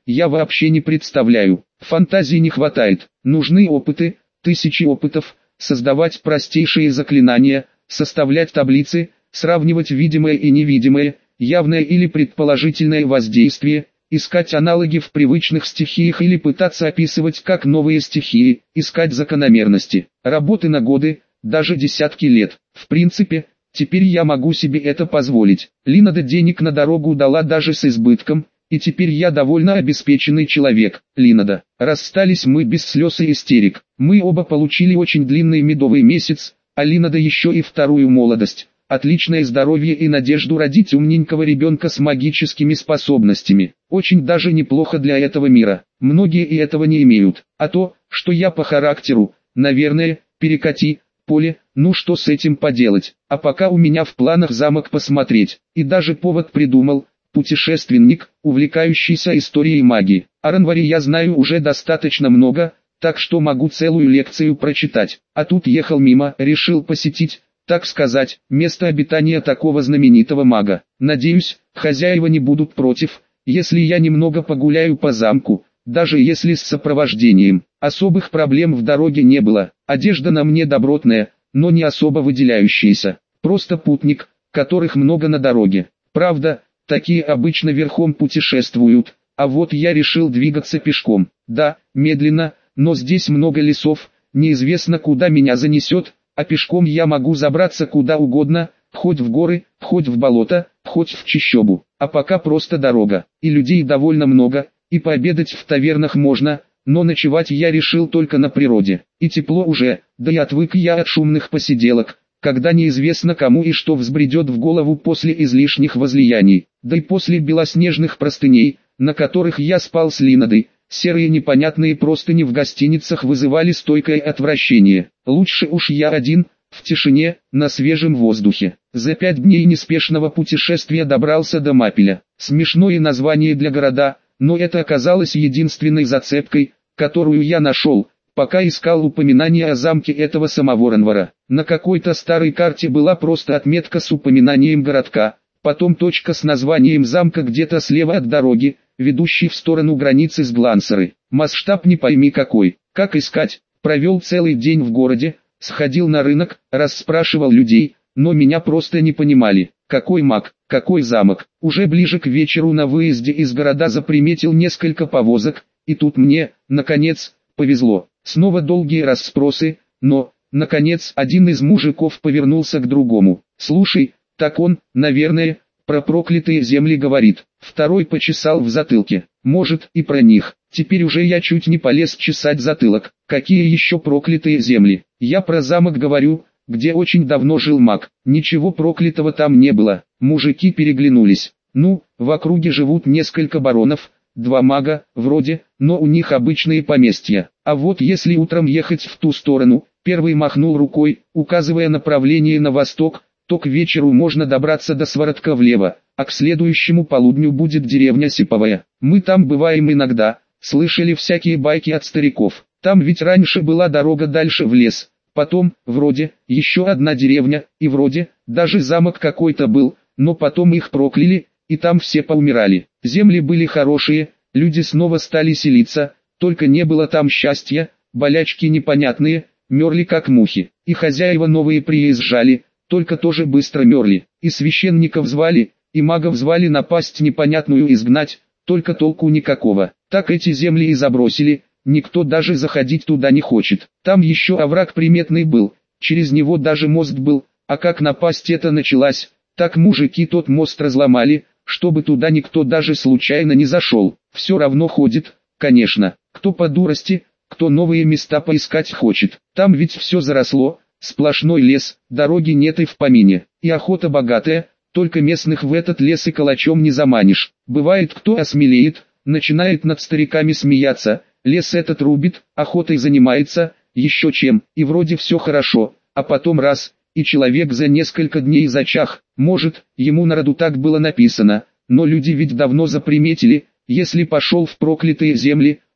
я вообще не представляю. Фантазии не хватает, нужны опыты, тысячи опытов, создавать простейшие заклинания, составлять таблицы, сравнивать видимое и невидимое, явное или предположительное воздействие, искать аналоги в привычных стихиях или пытаться описывать как новые стихии, искать закономерности. Работы на годы, даже десятки лет. В принципе, теперь я могу себе это позволить. Линада денег на дорогу дала даже с избытком, и теперь я довольно обеспеченный человек. Линада. Расстались мы без слез и истерик. Мы оба получили очень длинный медовый месяц, а Линада еще и вторую молодость. Отличное здоровье и надежду родить умненького ребенка с магическими способностями. Очень даже неплохо для этого мира. Многие и этого не имеют. А то, что я по характеру, наверное, перекати, поле, ну что с этим поделать. А пока у меня в планах замок посмотреть. И даже повод придумал. Путешественник, увлекающийся историей магии. О Ранваре я знаю уже достаточно много, так что могу целую лекцию прочитать. А тут ехал мимо, решил посетить, так сказать, место обитания такого знаменитого мага. Надеюсь, хозяева не будут против, если я немного погуляю по замку, даже если с сопровождением. Особых проблем в дороге не было, одежда на мне добротная, но не особо выделяющаяся. Просто путник, которых много на дороге. Правда, такие обычно верхом путешествуют, а вот я решил двигаться пешком. Да, медленно, но здесь много лесов, неизвестно куда меня занесет, а пешком я могу забраться куда угодно, хоть в горы, хоть в болото, хоть в чащобу. А пока просто дорога, и людей довольно много, и пообедать в тавернах можно, но ночевать я решил только на природе. И тепло уже, да и отвык я от шумных посиделок, когда неизвестно кому и что взбредет в голову после излишних возлияний, да и после белоснежных простыней, на которых я спал с Линадой. Серые непонятные простыни в гостиницах вызывали стойкое отвращение. Лучше уж я один, в тишине, на свежем воздухе. За пять дней неспешного путешествия добрался до Мапеля. Смешное название для города, но это оказалось единственной зацепкой, которую я нашел, пока искал упоминание о замке этого самого Ранвара. На какой-то старой карте была просто отметка с упоминанием городка, потом точка с названием замка где-то слева от дороги, ведущий в сторону границы с Глансеры. Масштаб не пойми какой. Как искать? Провел целый день в городе, сходил на рынок, расспрашивал людей, но меня просто не понимали. Какой маг, какой замок? Уже ближе к вечеру на выезде из города заприметил несколько повозок, и тут мне, наконец, повезло. Снова долгие расспросы, но, наконец, один из мужиков повернулся к другому. «Слушай, так он, наверное, про проклятые земли говорит». Второй почесал в затылке. «Может, и про них». Теперь уже я чуть не полез чесать затылок. Какие еще проклятые земли? Я про замок говорю, где очень давно жил маг. Ничего проклятого там не было. Мужики переглянулись. Ну, в округе живут несколько баронов, два мага, вроде, но у них обычные поместья. А вот если утром ехать в ту сторону, первый махнул рукой, указывая направление на восток, то к вечеру можно добраться до Свародка влево, а к следующему полудню будет деревня Сиповая. Мы там бываем иногда, слышали всякие байки от стариков. Там ведь раньше была дорога дальше в лес, потом, вроде, еще одна деревня, и вроде, даже замок какой-то был, но потом их прокляли, и там все поумирали. Земли были хорошие, люди снова стали селиться, только не было там счастья, болячки непонятные, мерли как мухи, и хозяева новые приезжали, только тоже быстро мерли, и священников звали, и магов звали напасть непонятную изгнать, только толку никакого. Так эти земли и забросили, никто даже заходить туда не хочет. Там еще овраг приметный был, через него даже мост был, а как напасть это началась, так мужики тот мост разломали, чтобы туда никто даже случайно не зашел. Все равно ходит, конечно, кто по дурости, кто новые места поискать хочет. Там ведь все заросло, сплошной лес, дороги нет и в помине, и охота богатая, только местных в этот лес и калачом не заманишь. Бывает, кто осмелеет, начинает над стариками смеяться, лес этот рубит, охотой занимается, еще чем, и вроде все хорошо, а потом раз, и человек за несколько дней зачах. Может, ему на роду так было написано, но люди ведь давно заприметили, если пошел в проклятые земли,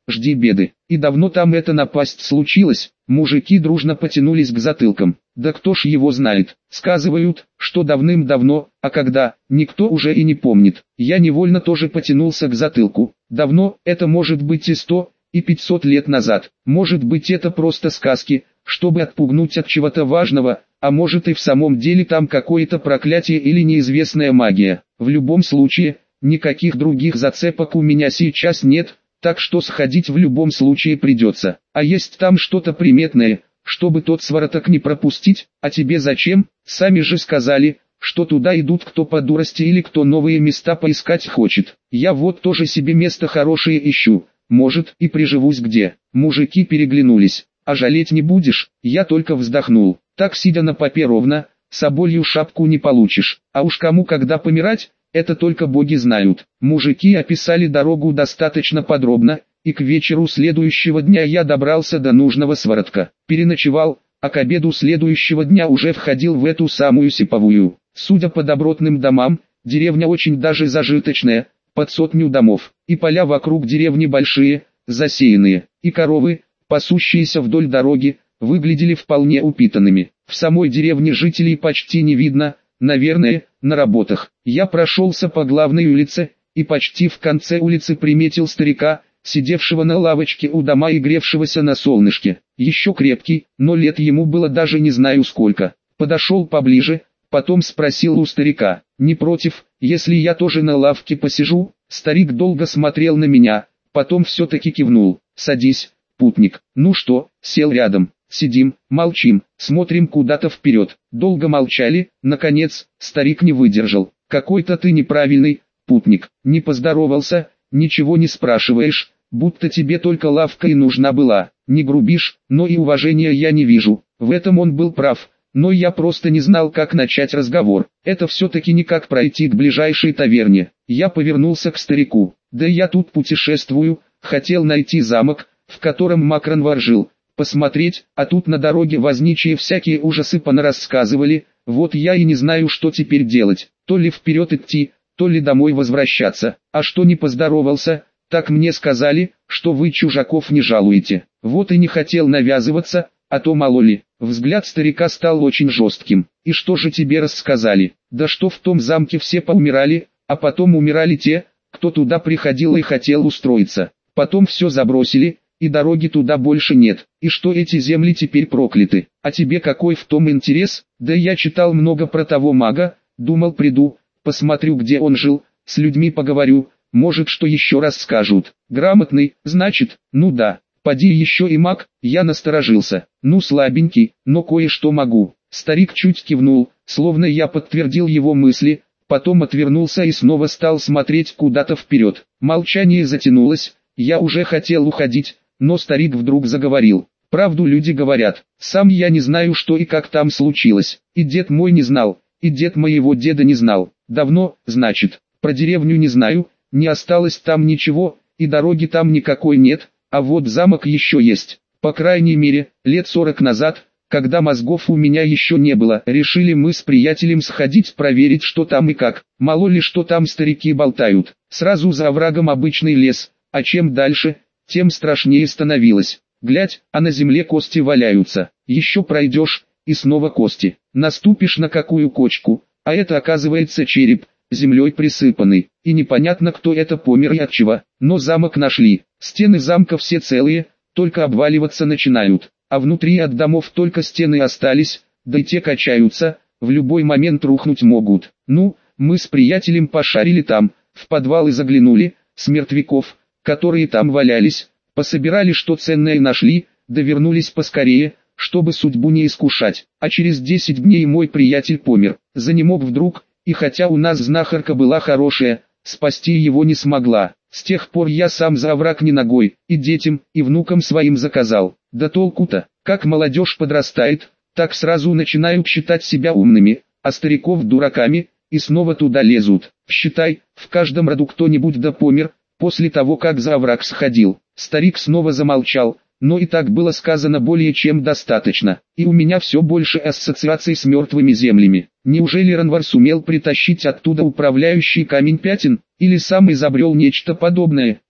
жди беды. И давно там эта напасть случилась? Мужики дружно потянулись к затылкам. Да кто ж его знает? Сказывают, что давным-давно, а когда, никто уже и не помнит. Я невольно тоже потянулся к затылку. Давно, это может быть и сто, и пятьсот лет назад. Может быть это просто сказки, чтобы отпугнуть от чего-то важного, а может и в самом деле там какое-то проклятие или неизвестная магия. В любом случае, никаких других зацепок у меня сейчас нет, так что сходить в любом случае придется. А есть там что-то приметное, чтобы тот свороток не пропустить? А тебе зачем? Сами же сказали, что туда идут кто по дурости или кто новые места поискать хочет. Я вот тоже себе место хорошее ищу, может и приживусь где. Мужики переглянулись. А жалеть не будешь? Я только вздохнул. Так сидя на попе ровно, соболью шапку не получишь. А уж кому когда помирать, это только боги знают. Мужики описали дорогу достаточно подробно, и к вечеру следующего дня я добрался до нужного своротка. Переночевал, а к обеду следующего дня уже входил в эту самую Сиповую. Судя по добротным домам, деревня очень даже зажиточная, под сотню домов. И поля вокруг деревни большие, засеянные, и коровы, пасущиеся вдоль дороги, выглядели вполне упитанными. В самой деревне жителей почти не видно, наверное, на работах. Я прошелся по главной улице, и почти в конце улицы приметил старика, сидевшего на лавочке у дома и гревшегося на солнышке. Еще крепкий, но лет ему было даже не знаю сколько. Подошел поближе, потом спросил у старика: «Не против, если я тоже на лавке посижу?» Старик долго смотрел на меня, потом все-таки кивнул. «Садись, путник». Ну что, сел рядом. Сидим, молчим, смотрим куда-то вперед. Долго молчали, наконец, старик не выдержал. «Какой-то ты неправильный, путник, не поздоровался, ничего не спрашиваешь, будто тебе только лавка и нужна была. Не грубишь, но и уважения я не вижу». В этом он был прав, но я просто не знал, как начать разговор. Это все-таки не как пройти к ближайшей таверне. Я повернулся к старику. «Да я тут путешествую, хотел найти замок, в котором Макранвар жил, посмотреть, а тут на дороге возничие всякие ужасы понарассказывали, вот я и не знаю, что теперь делать, то ли вперед идти, то ли домой возвращаться. А что не поздоровался, так мне сказали, что вы чужаков не жалуете. Вот и не хотел навязываться, а то мало ли». Взгляд старика стал очень жестким. «И что же тебе рассказали?» «Да что в том замке все поумирали, а потом умирали те, кто туда приходил и хотел устроиться. Потом все забросили, и дороги туда больше нет, и что эти земли теперь прокляты. А тебе какой в том интерес?» «Да я читал много про того мага, думал приду, посмотрю, где он жил, с людьми поговорю, может что еще раз скажут». «Грамотный, значит?» «Ну да, поди еще и маг». Я насторожился. «Ну слабенький, но кое-что могу». Старик чуть кивнул, словно я подтвердил его мысли, потом отвернулся и снова стал смотреть куда-то вперед. Молчание затянулось, я уже хотел уходить, но старик вдруг заговорил. «Правду люди говорят, сам я не знаю, что и как там случилось, и дед мой не знал, и дед моего деда не знал. Давно, значит, про деревню не знаю, не осталось там ничего, и дороги там никакой нет, а вот замок еще есть. По крайней мере, лет сорок назад, когда мозгов у меня еще не было, решили мы с приятелем сходить проверить, что там и как. Мало ли что там старики болтают. Сразу за оврагом обычный лес, а чем дальше, тем страшнее становилось. Глядь, а на земле кости валяются. Еще пройдешь, и снова кости. Наступишь на какую кочку, а это оказывается череп, землей присыпанный. И непонятно, кто это помер и от чего. Но замок нашли. Стены замка все целые, только обваливаться начинают. А внутри от домов только стены остались, да и те качаются, в любой момент рухнуть могут. Ну, мы с приятелем пошарили там, в подвал и заглянули, с мертвяков, которые там валялись, пособирали что ценное нашли, да вернулись поскорее, чтобы судьбу не искушать. А через десять дней мой приятель помер, занемог вдруг, и хотя у нас знахарка была хорошая, спасти его не смогла. С тех пор я сам за овраг не ногой, и детям, и внукам своим заказал. Да толку-то, как молодежь подрастает, так сразу начинают считать себя умными, а стариков дураками, и снова туда лезут. Считай, в каждом роду кто-нибудь да помер, после того как за овраг сходил. Старик снова замолчал, но и так было сказано более чем достаточно, и у меня все больше ассоциаций с мертвыми землями. Неужели Ранвар сумел притащить оттуда управляющий камень пятен, или сам изобрел нечто подобное?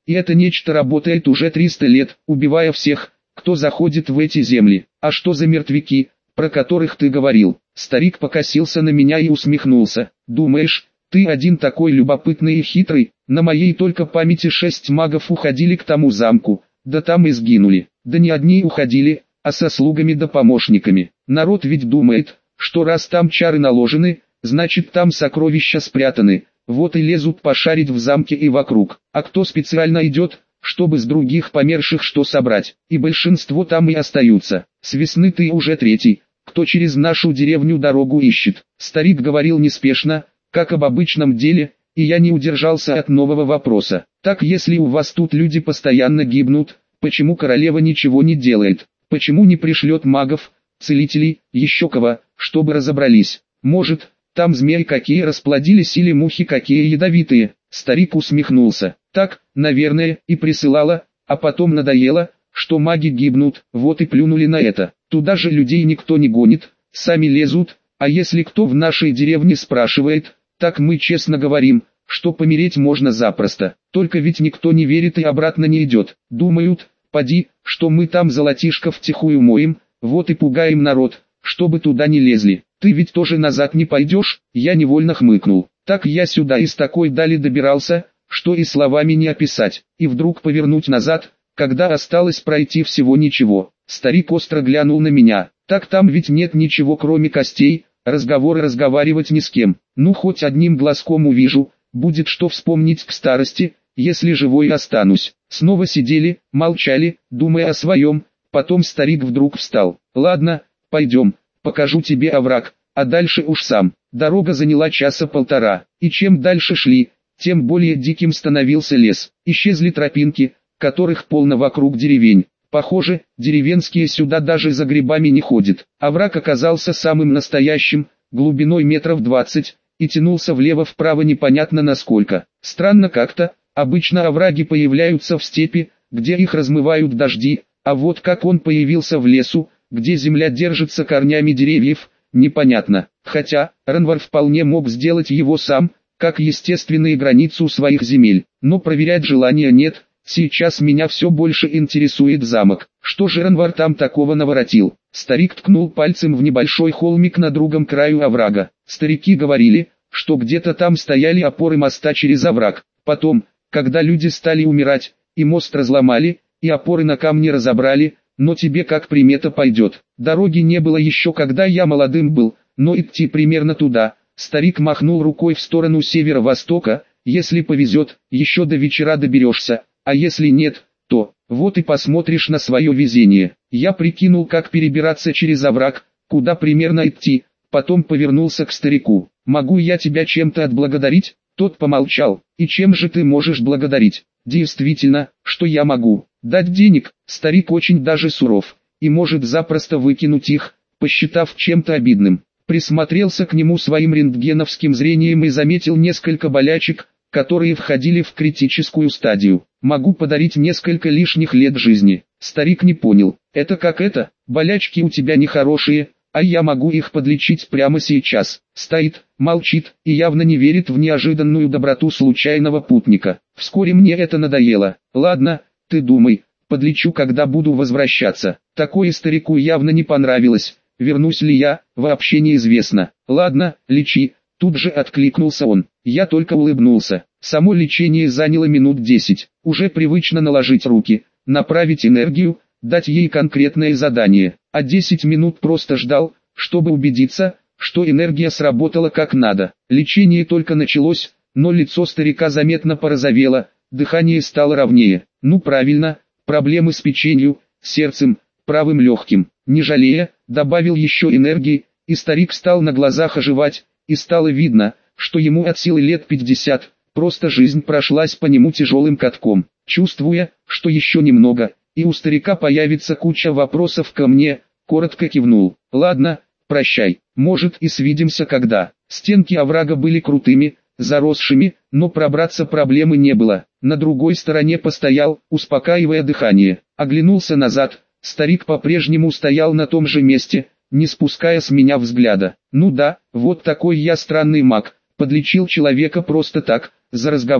И это нечто работает уже триста лет, убивая всех, кто заходит в эти земли. А что за мертвяки, про которых ты говорил? Старик покосился на меня и усмехнулся. Думаешь, ты один такой любопытный и хитрый? На моей только памяти шесть магов уходили к тому замку, да там и сгинули. Да не одни уходили, а со слугами да помощниками. Народ ведь думает, что раз там чары наложены, значит там сокровища спрятаны, вот и лезут пошарить в замке и вокруг. А кто специально идет, чтобы с других померших что собрать? И большинство там и остаются. С весны ты уже третий, кто через нашу деревню дорогу ищет. Старик говорил неспешно, как об обычном деле, и я не удержался от нового вопроса. Так если у вас тут люди постоянно гибнут, почему королева ничего не делает? Почему не пришлет магов, целителей, еще кого, чтобы разобрались? Может, там змеи какие расплодились или мухи какие ядовитые? Старик усмехнулся. Так, наверное, и присылала, а потом надоело, что маги гибнут, вот и плюнули на это. Туда же людей никто не гонит, сами лезут, а если кто в нашей деревне спрашивает, так мы честно говорим, что помереть можно запросто. Только ведь никто не верит и обратно не идет. Думают, поди, что мы там золотишко втихую моем, вот и пугаем народ, чтобы туда не лезли. Ты ведь тоже назад не пойдешь? Я невольно хмыкнул. Так я сюда из такой дали добирался, что и словами не описать. И вдруг повернуть назад, когда осталось пройти всего ничего. Старик остро глянул на меня. Так там ведь нет ничего кроме костей, разговоры разговаривать ни с кем. Ну хоть одним глазком увижу, будет что вспомнить к старости, если живой останусь. Снова сидели, молчали, думая о своем, потом старик вдруг встал. Ладно, пойдем, покажу тебе овраг, а дальше уж сам. Дорога заняла часа полтора, и чем дальше шли, тем более диким становился лес. Исчезли тропинки, которых полно вокруг деревень. Похоже, деревенские сюда даже за грибами не ходят. Овраг оказался самым настоящим, глубиной метров двадцать, и тянулся влево-вправо непонятно насколько. Странно как-то, обычно овраги появляются в степи, где их размывают дожди, а вот как он появился в лесу, где земля держится корнями деревьев, непонятно. Хотя, Ранвар вполне мог сделать его сам, как естественную границу своих земель, но проверять желания нет. Сейчас меня все больше интересует замок. Что же Ранвар там такого наворотил? Старик ткнул пальцем в небольшой холмик на другом краю оврага. Старики говорили, что где-то там стояли опоры моста через овраг. Потом, когда люди стали умирать, и мост разломали, и опоры на камне разобрали, но тебе как примета пойдет. Дороги не было еще когда я молодым был, но идти примерно туда. Старик махнул рукой в сторону северо-востока. Если повезет, еще до вечера доберешься. А если нет, то, вот и посмотришь на свое везение. Я прикинул, как перебираться через овраг, куда примерно идти, потом повернулся к старику. Могу я тебя чем-то отблагодарить? Тот помолчал. И чем же ты можешь благодарить? Действительно, что я могу? Дать денег? Старик очень даже суров, и может запросто выкинуть их, посчитав чем-то обидным. Присмотрелся к нему своим рентгеновским зрением и заметил несколько болячек, которые входили в критическую стадию. Могу подарить несколько лишних лет жизни. Старик не понял. Это как это? Болячки у тебя нехорошие, а я могу их подлечить прямо сейчас. Стоит, молчит и явно не верит в неожиданную доброту случайного путника. Вскоре мне это надоело. Ладно, ты думай, подлечу, когда буду возвращаться. Такое старику явно не понравилось. Вернусь ли я, вообще неизвестно. Ладно, лечи. Тут же откликнулся он. Я только улыбнулся. Само лечение заняло минут десять. Уже привычно наложить руки, направить энергию, дать ей конкретное задание. А десять минут просто ждал, чтобы убедиться, что энергия сработала как надо. Лечение только началось, но лицо старика заметно порозовело, дыхание стало ровнее. Ну правильно, проблемы с печенью, сердцем, правым легким. Не жалея, добавил еще энергии, и старик стал на глазах оживать. И стало видно, что ему от силы лет пятьдесят, просто жизнь прошлась по нему тяжелым катком. Чувствуя, что еще немного, и у старика появится куча вопросов ко мне, коротко кивнул. Ладно, прощай, может и свидимся когда. Стенки оврага были крутыми, заросшими, но пробраться проблемы не было. На другой стороне постоял, успокаивая дыхание. Оглянулся назад, старик по-прежнему стоял на том же месте, не спуская с меня взгляда. Ну да, вот такой я странный маг, подлечил человека просто так, за разговор,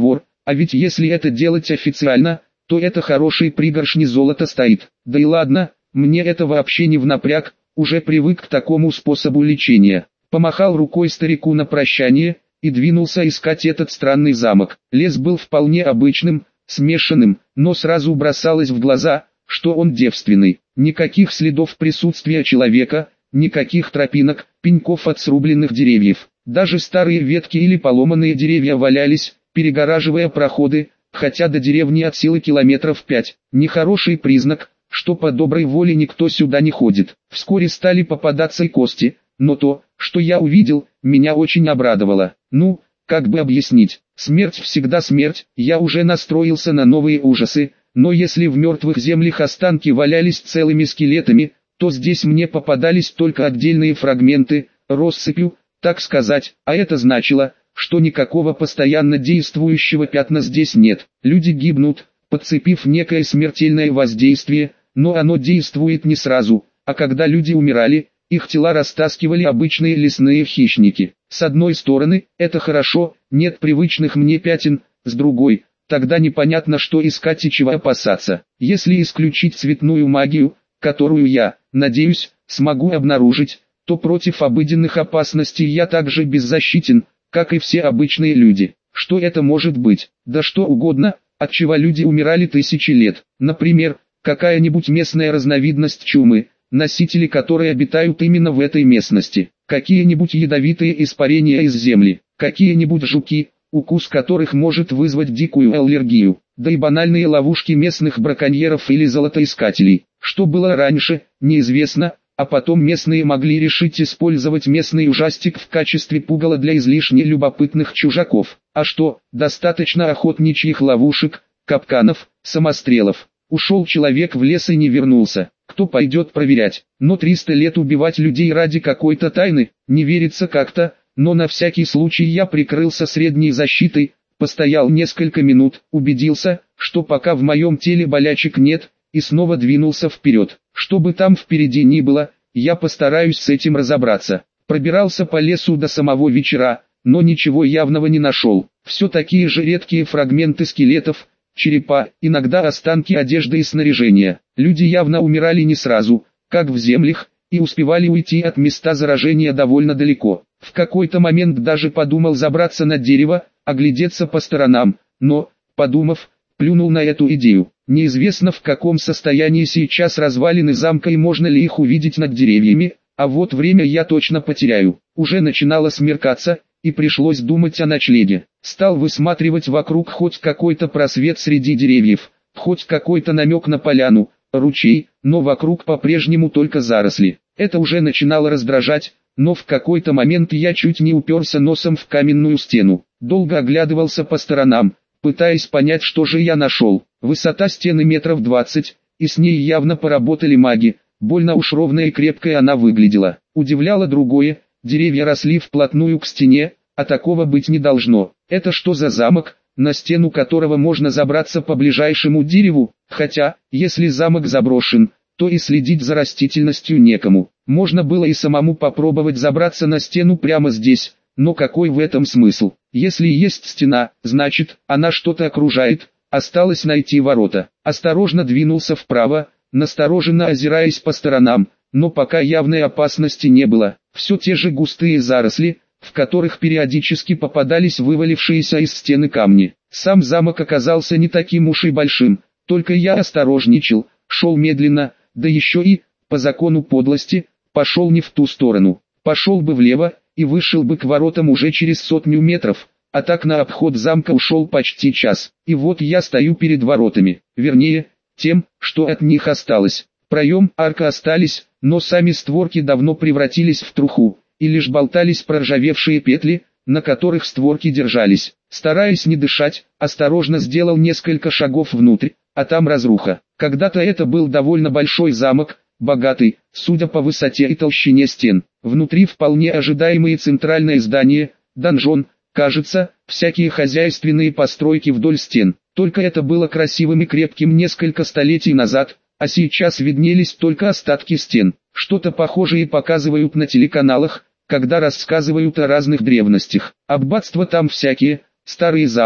А ведь если это делать официально, то это хорошие пригоршни золота стоит. Да и ладно, мне это вообще не в напряг, уже привык к такому способу лечения. Помахал рукой старику на прощание и двинулся искать этот странный замок. Лес был вполне обычным, смешанным, но сразу бросалось в глаза, что он девственный. Никаких следов присутствия человека, никаких тропинок, пеньков от срубленных деревьев. Даже старые ветки или поломанные деревья валялись, перегораживая проходы, хотя до деревни от силы километров пять. Нехороший признак, что по доброй воле никто сюда не ходит. Вскоре стали попадаться и кости, но то, что я увидел, меня очень обрадовало. Ну, как бы объяснить, смерть всегда смерть, я уже настроился на новые ужасы, но если в мертвых землях останки валялись целыми скелетами, то здесь мне попадались только отдельные фрагменты, россыпью, так сказать, а это значило, что никакого постоянно действующего пятна здесь нет. Люди гибнут, подцепив некое смертельное воздействие, но оно действует не сразу, а когда люди умирали, их тела растаскивали обычные лесные хищники. С одной стороны, это хорошо, нет привычных мне пятен, с другой, тогда непонятно, что искать и чего опасаться. Если исключить цветную магию, которую я, надеюсь, смогу обнаружить, то против обыденных опасностей я также беззащитен, как и все обычные люди. Что это может быть? Да что угодно, от чего люди умирали тысячи лет. Например, какая-нибудь местная разновидность чумы, носители которой обитают именно в этой местности. Какие-нибудь ядовитые испарения из земли, какие-нибудь жуки, укус которых может вызвать дикую аллергию, да и банальные ловушки местных браконьеров или золотоискателей. Что было раньше, неизвестно, а потом местные могли решить использовать местный ужастик в качестве пугала для излишне любопытных чужаков. А что, достаточно охотничьих ловушек, капканов, самострелов. Ушел человек в лес и не вернулся. Кто пойдет проверять? Но триста лет убивать людей ради какой-то тайны, не верится как-то, но на всякий случай я прикрылся средней защитой, постоял несколько минут, убедился, что пока в моем теле болячек нет, и снова двинулся вперед. Что бы там впереди ни было, я постараюсь с этим разобраться. Пробирался по лесу до самого вечера, но ничего явного не нашел. Все такие же редкие фрагменты скелетов, черепа, иногда останки одежды и снаряжения. Люди явно умирали не сразу, как в землях, и успевали уйти от места заражения довольно далеко. В какой-то момент даже подумал забраться на дерево, оглядеться по сторонам, но, подумав, плюнул на эту идею. Неизвестно, в каком состоянии сейчас развалины замка и можно ли их увидеть над деревьями, а вот время я точно потеряю. Уже начинало смеркаться, и пришлось думать о ночлеге. Стал высматривать вокруг хоть какой-то просвет среди деревьев, хоть какой-то намек на поляну, ручей, но вокруг по-прежнему только заросли. Это уже начинало раздражать, но в какой-то момент я чуть не уперся носом в каменную стену. Долго оглядывался по сторонам, пытаясь понять, что же я нашел. Высота стены метров двадцать, и с ней явно поработали маги, больно уж ровная и крепкая она выглядела. Удивляло другое, деревья росли вплотную к стене, а такого быть не должно. Это что за замок, на стену которого можно забраться по ближайшему дереву? Хотя, если замок заброшен, то и следить за растительностью некому. Можно было и самому попробовать забраться на стену прямо здесь, но какой в этом смысл? Если есть стена, значит, она что-то окружает, осталось найти ворота. Осторожно двинулся вправо, настороженно озираясь по сторонам, но пока явной опасности не было. Все те же густые заросли, в которых периодически попадались вывалившиеся из стены камни. Сам замок оказался не таким уж и большим, только я осторожничал, шел медленно, да еще и, по закону подлости, пошел не в ту сторону. Пошел бы влево, и вышел бы к воротам уже через сотню метров, а так на обход замка ушел почти час. И вот я стою перед воротами, вернее, тем, что от них осталось. Проем, арка остались, но сами створки давно превратились в труху, и лишь болтались проржавевшие петли, на которых створки держались. Стараясь не дышать, осторожно сделал несколько шагов внутрь, а там разруха. Когда-то это был довольно большой замок, богатый, судя по высоте и толщине стен. Внутри вполне ожидаемые центральное здание, донжон, кажется, всякие хозяйственные постройки вдоль стен. Только это было красивым и крепким несколько столетий назад, а сейчас виднелись только остатки стен. Что-то похожее показывают на телеканалах, когда рассказывают о разных древностях. Аббатства там всякие, старые замки,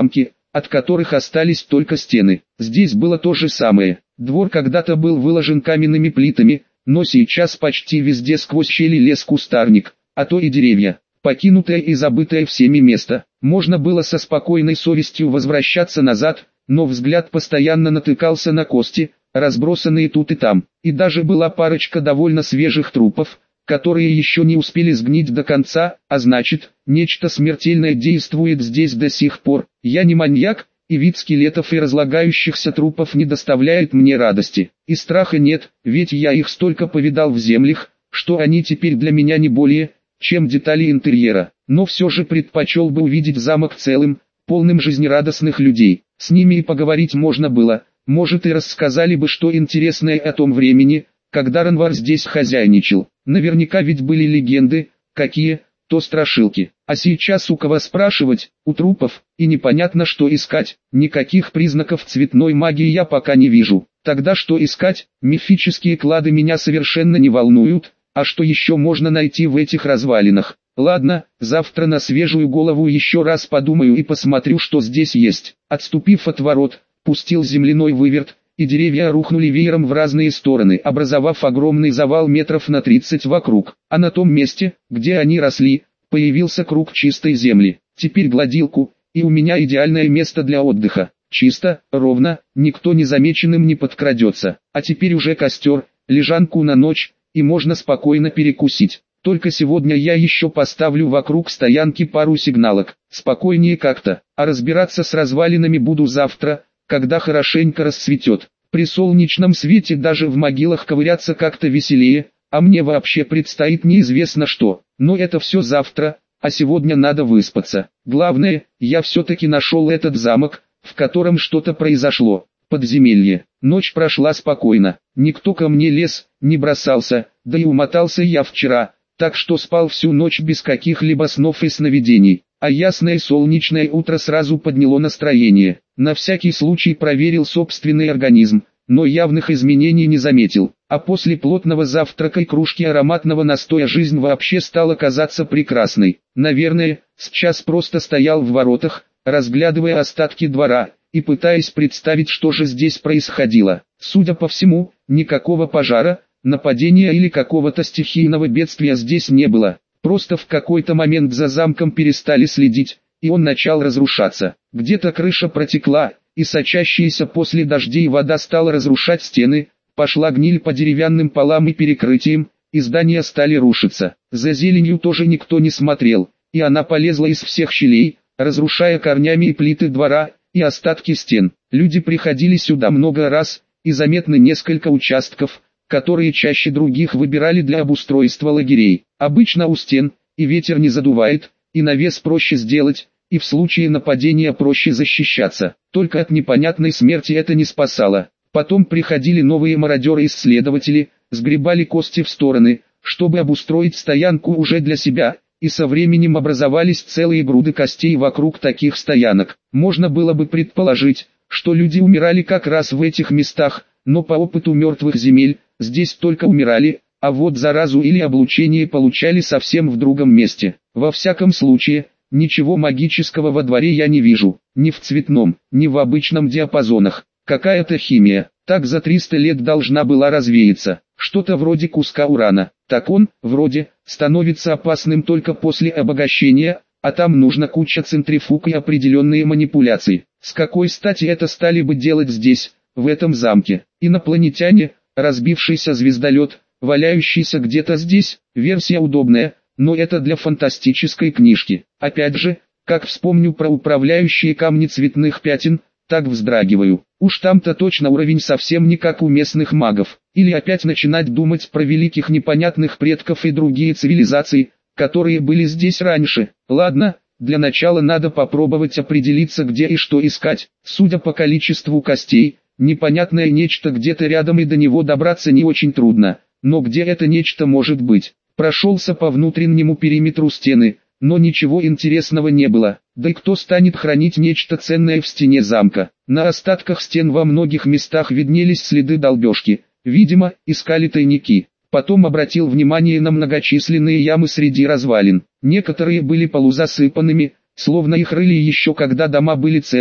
от которых остались только стены. Здесь было то же самое. Двор когда-то был выложен каменными плитами, но сейчас почти везде сквозь щели лез кустарник, а то и деревья. Покинутое и забытое всеми место. Можно было со спокойной совестью возвращаться назад, но взгляд постоянно натыкался на кости, разбросанные тут и там, и даже была парочка довольно свежих трупов, которые еще не успели сгнить до конца, а значит, нечто смертельное действует здесь до сих пор. Я не маньяк, и вид скелетов и разлагающихся трупов не доставляет мне радости. И страха нет, ведь я их столько повидал в землях, что они теперь для меня не более, чем детали интерьера. Но все же предпочел бы увидеть замок целым, полным жизнерадостных людей. С ними и поговорить можно было, может и рассказали бы что интересное о том времени, когда Ранвар здесь хозяйничал. Наверняка ведь были легенды, какие, то страшилки. А сейчас у кого спрашивать, у трупов, и непонятно что искать. Никаких признаков цветной магии я пока не вижу. Тогда что искать? Мифические клады меня совершенно не волнуют, а что еще можно найти в этих развалинах? Ладно, завтра на свежую голову еще раз подумаю и посмотрю что здесь есть. Отступив от ворот, пустил земляной выверт, и деревья рухнули веером в разные стороны, образовав огромный завал метров на тридцать вокруг. А на том месте, где они росли, появился круг чистой земли. Теперь гладилку, и у меня идеальное место для отдыха. Чисто, ровно, никто незамеченным не подкрадется. А теперь уже костер, лежанку на ночь, и можно спокойно перекусить. Только сегодня я еще поставлю вокруг стоянки пару сигналок. Спокойнее как-то, а разбираться с развалинами буду завтра, когда хорошенько расцветет. При солнечном свете даже в могилах ковыряться как-то веселее, а мне вообще предстоит неизвестно что. Но это все завтра, а сегодня надо выспаться. Главное, я все-таки нашел этот замок, в котором что-то произошло. Подземелье. Ночь прошла спокойно. Никто ко мне лез, не бросался, да и умотался я вчера, так что спал всю ночь без каких-либо снов и сновидений. А ясное солнечное утро сразу подняло настроение. На всякий случай проверил собственный организм, но явных изменений не заметил. А после плотного завтрака и кружки ароматного настоя жизнь вообще стала казаться прекрасной. Наверное, сейчас просто стоял в воротах, разглядывая остатки двора, и пытаясь представить что же здесь происходило. Судя по всему, никакого пожара, нападения или какого-то стихийного бедствия здесь не было. Просто в какой-то момент за замком перестали следить, и он начал разрушаться. Где-то крыша протекла, и сочащаяся после дождей вода стала разрушать стены, пошла гниль по деревянным полам и перекрытиям, и здания стали рушиться. За зеленью тоже никто не смотрел, и она полезла из всех щелей, разрушая корнями и плиты двора, и остатки стен. Люди приходили сюда много раз, и заметны несколько участков, которые чаще других выбирали для обустройства лагерей. Обычно у стен, и ветер не задувает, и навес проще сделать, и в случае нападения проще защищаться. Только от непонятной смерти это не спасало. Потом приходили новые мародеры-исследователи, сгребали кости в стороны, чтобы обустроить стоянку уже для себя, и со временем образовались целые груды костей вокруг таких стоянок. Можно было бы предположить, что люди умирали как раз в этих местах, но по опыту мертвых земель, здесь только умирали, а вот заразу или облучение получали совсем в другом месте. Во всяком случае, ничего магического во дворе я не вижу, ни в цветном, ни в обычном диапазонах. Какая-то химия, так за триста лет должна была развеяться, что-то вроде куска урана. Так он, вроде, становится опасным только после обогащения, а там нужно куча центрифуг и определенные манипуляции. С какой стати это стали бы делать здесь, в этом замке? Инопланетяне, разбившийся звездолет, валяющийся где-то здесь, версия удобная, но это для фантастической книжки. Опять же, как вспомню про управляющие камни цветных пятен, так вздрагиваю. Уж там-то точно уровень совсем не как у местных магов. Или опять начинать думать про великих непонятных предков и другие цивилизации, которые были здесь раньше. Ладно, для начала надо попробовать определиться где и что искать. Судя по количеству костей, непонятное нечто где-то рядом и до него добраться не очень трудно. Но где это нечто может быть? Прошелся по внутреннему периметру стены, но ничего интересного не было. Да и кто станет хранить нечто ценное в стене замка? На остатках стен во многих местах виднелись следы долбежки. Видимо, искали тайники. Потом обратил внимание на многочисленные ямы среди развалин. Некоторые были полузасыпанными, словно их рыли еще когда дома были целыми,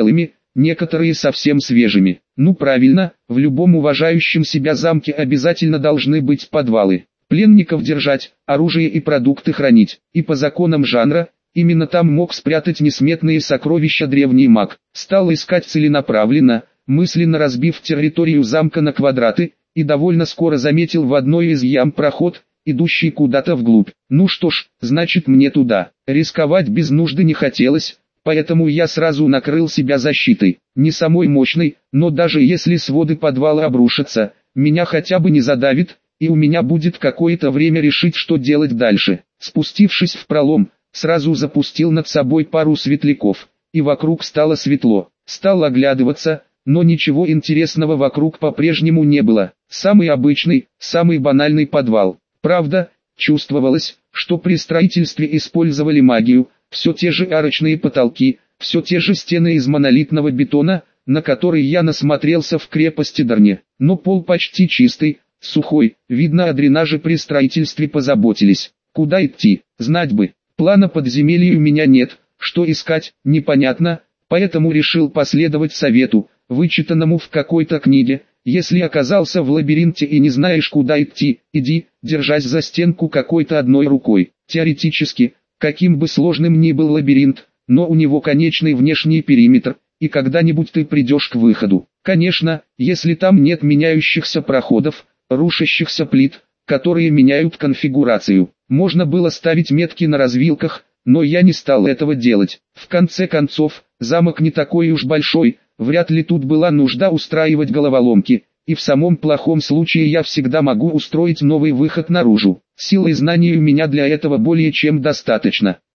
некоторые совсем свежими. Ну правильно, в любом уважающем себя замке обязательно должны быть подвалы. Пленников держать, оружие и продукты хранить. И по законам жанра, именно там мог спрятать несметные сокровища древний маг. Стал искать целенаправленно, мысленно разбив территорию замка на квадраты, и довольно скоро заметил в одной из ям проход, идущий куда-то вглубь. Ну что ж, значит мне туда. Рисковать без нужды не хотелось, поэтому я сразу накрыл себя защитой. Не самой мощной, но даже если своды подвала обрушатся, меня хотя бы не задавит, и у меня будет какое-то время решить, что делать дальше. Спустившись в пролом, сразу запустил над собой пару светляков, и вокруг стало светло. Стал оглядываться, но ничего интересного вокруг по-прежнему не было. Самый обычный, самый банальный подвал. Правда, чувствовалось, что при строительстве использовали магию, все те же арочные потолки, все те же стены из монолитного бетона, на который я насмотрелся в крепости Дарне. Но пол почти чистый, сухой, видно, о дренаже при строительстве позаботились. Куда идти, знать бы. Плана подземелья у меня нет, что искать, непонятно, поэтому решил последовать совету, вычитанному в какой-то книге. Если оказался в лабиринте и не знаешь, куда идти, иди, держась за стенку какой-то одной рукой. Теоретически, каким бы сложным ни был лабиринт, но у него конечный внешний периметр, и когда-нибудь ты придешь к выходу. Конечно, если там нет меняющихся проходов, рушащихся плит, которые меняют конфигурацию. Можно было ставить метки на развилках, но я не стал этого делать. В конце концов, замок не такой уж большой, вряд ли тут была нужда устраивать головоломки, и в самом плохом случае я всегда могу устроить новый выход наружу. Силы и знаний у меня для этого более чем достаточно.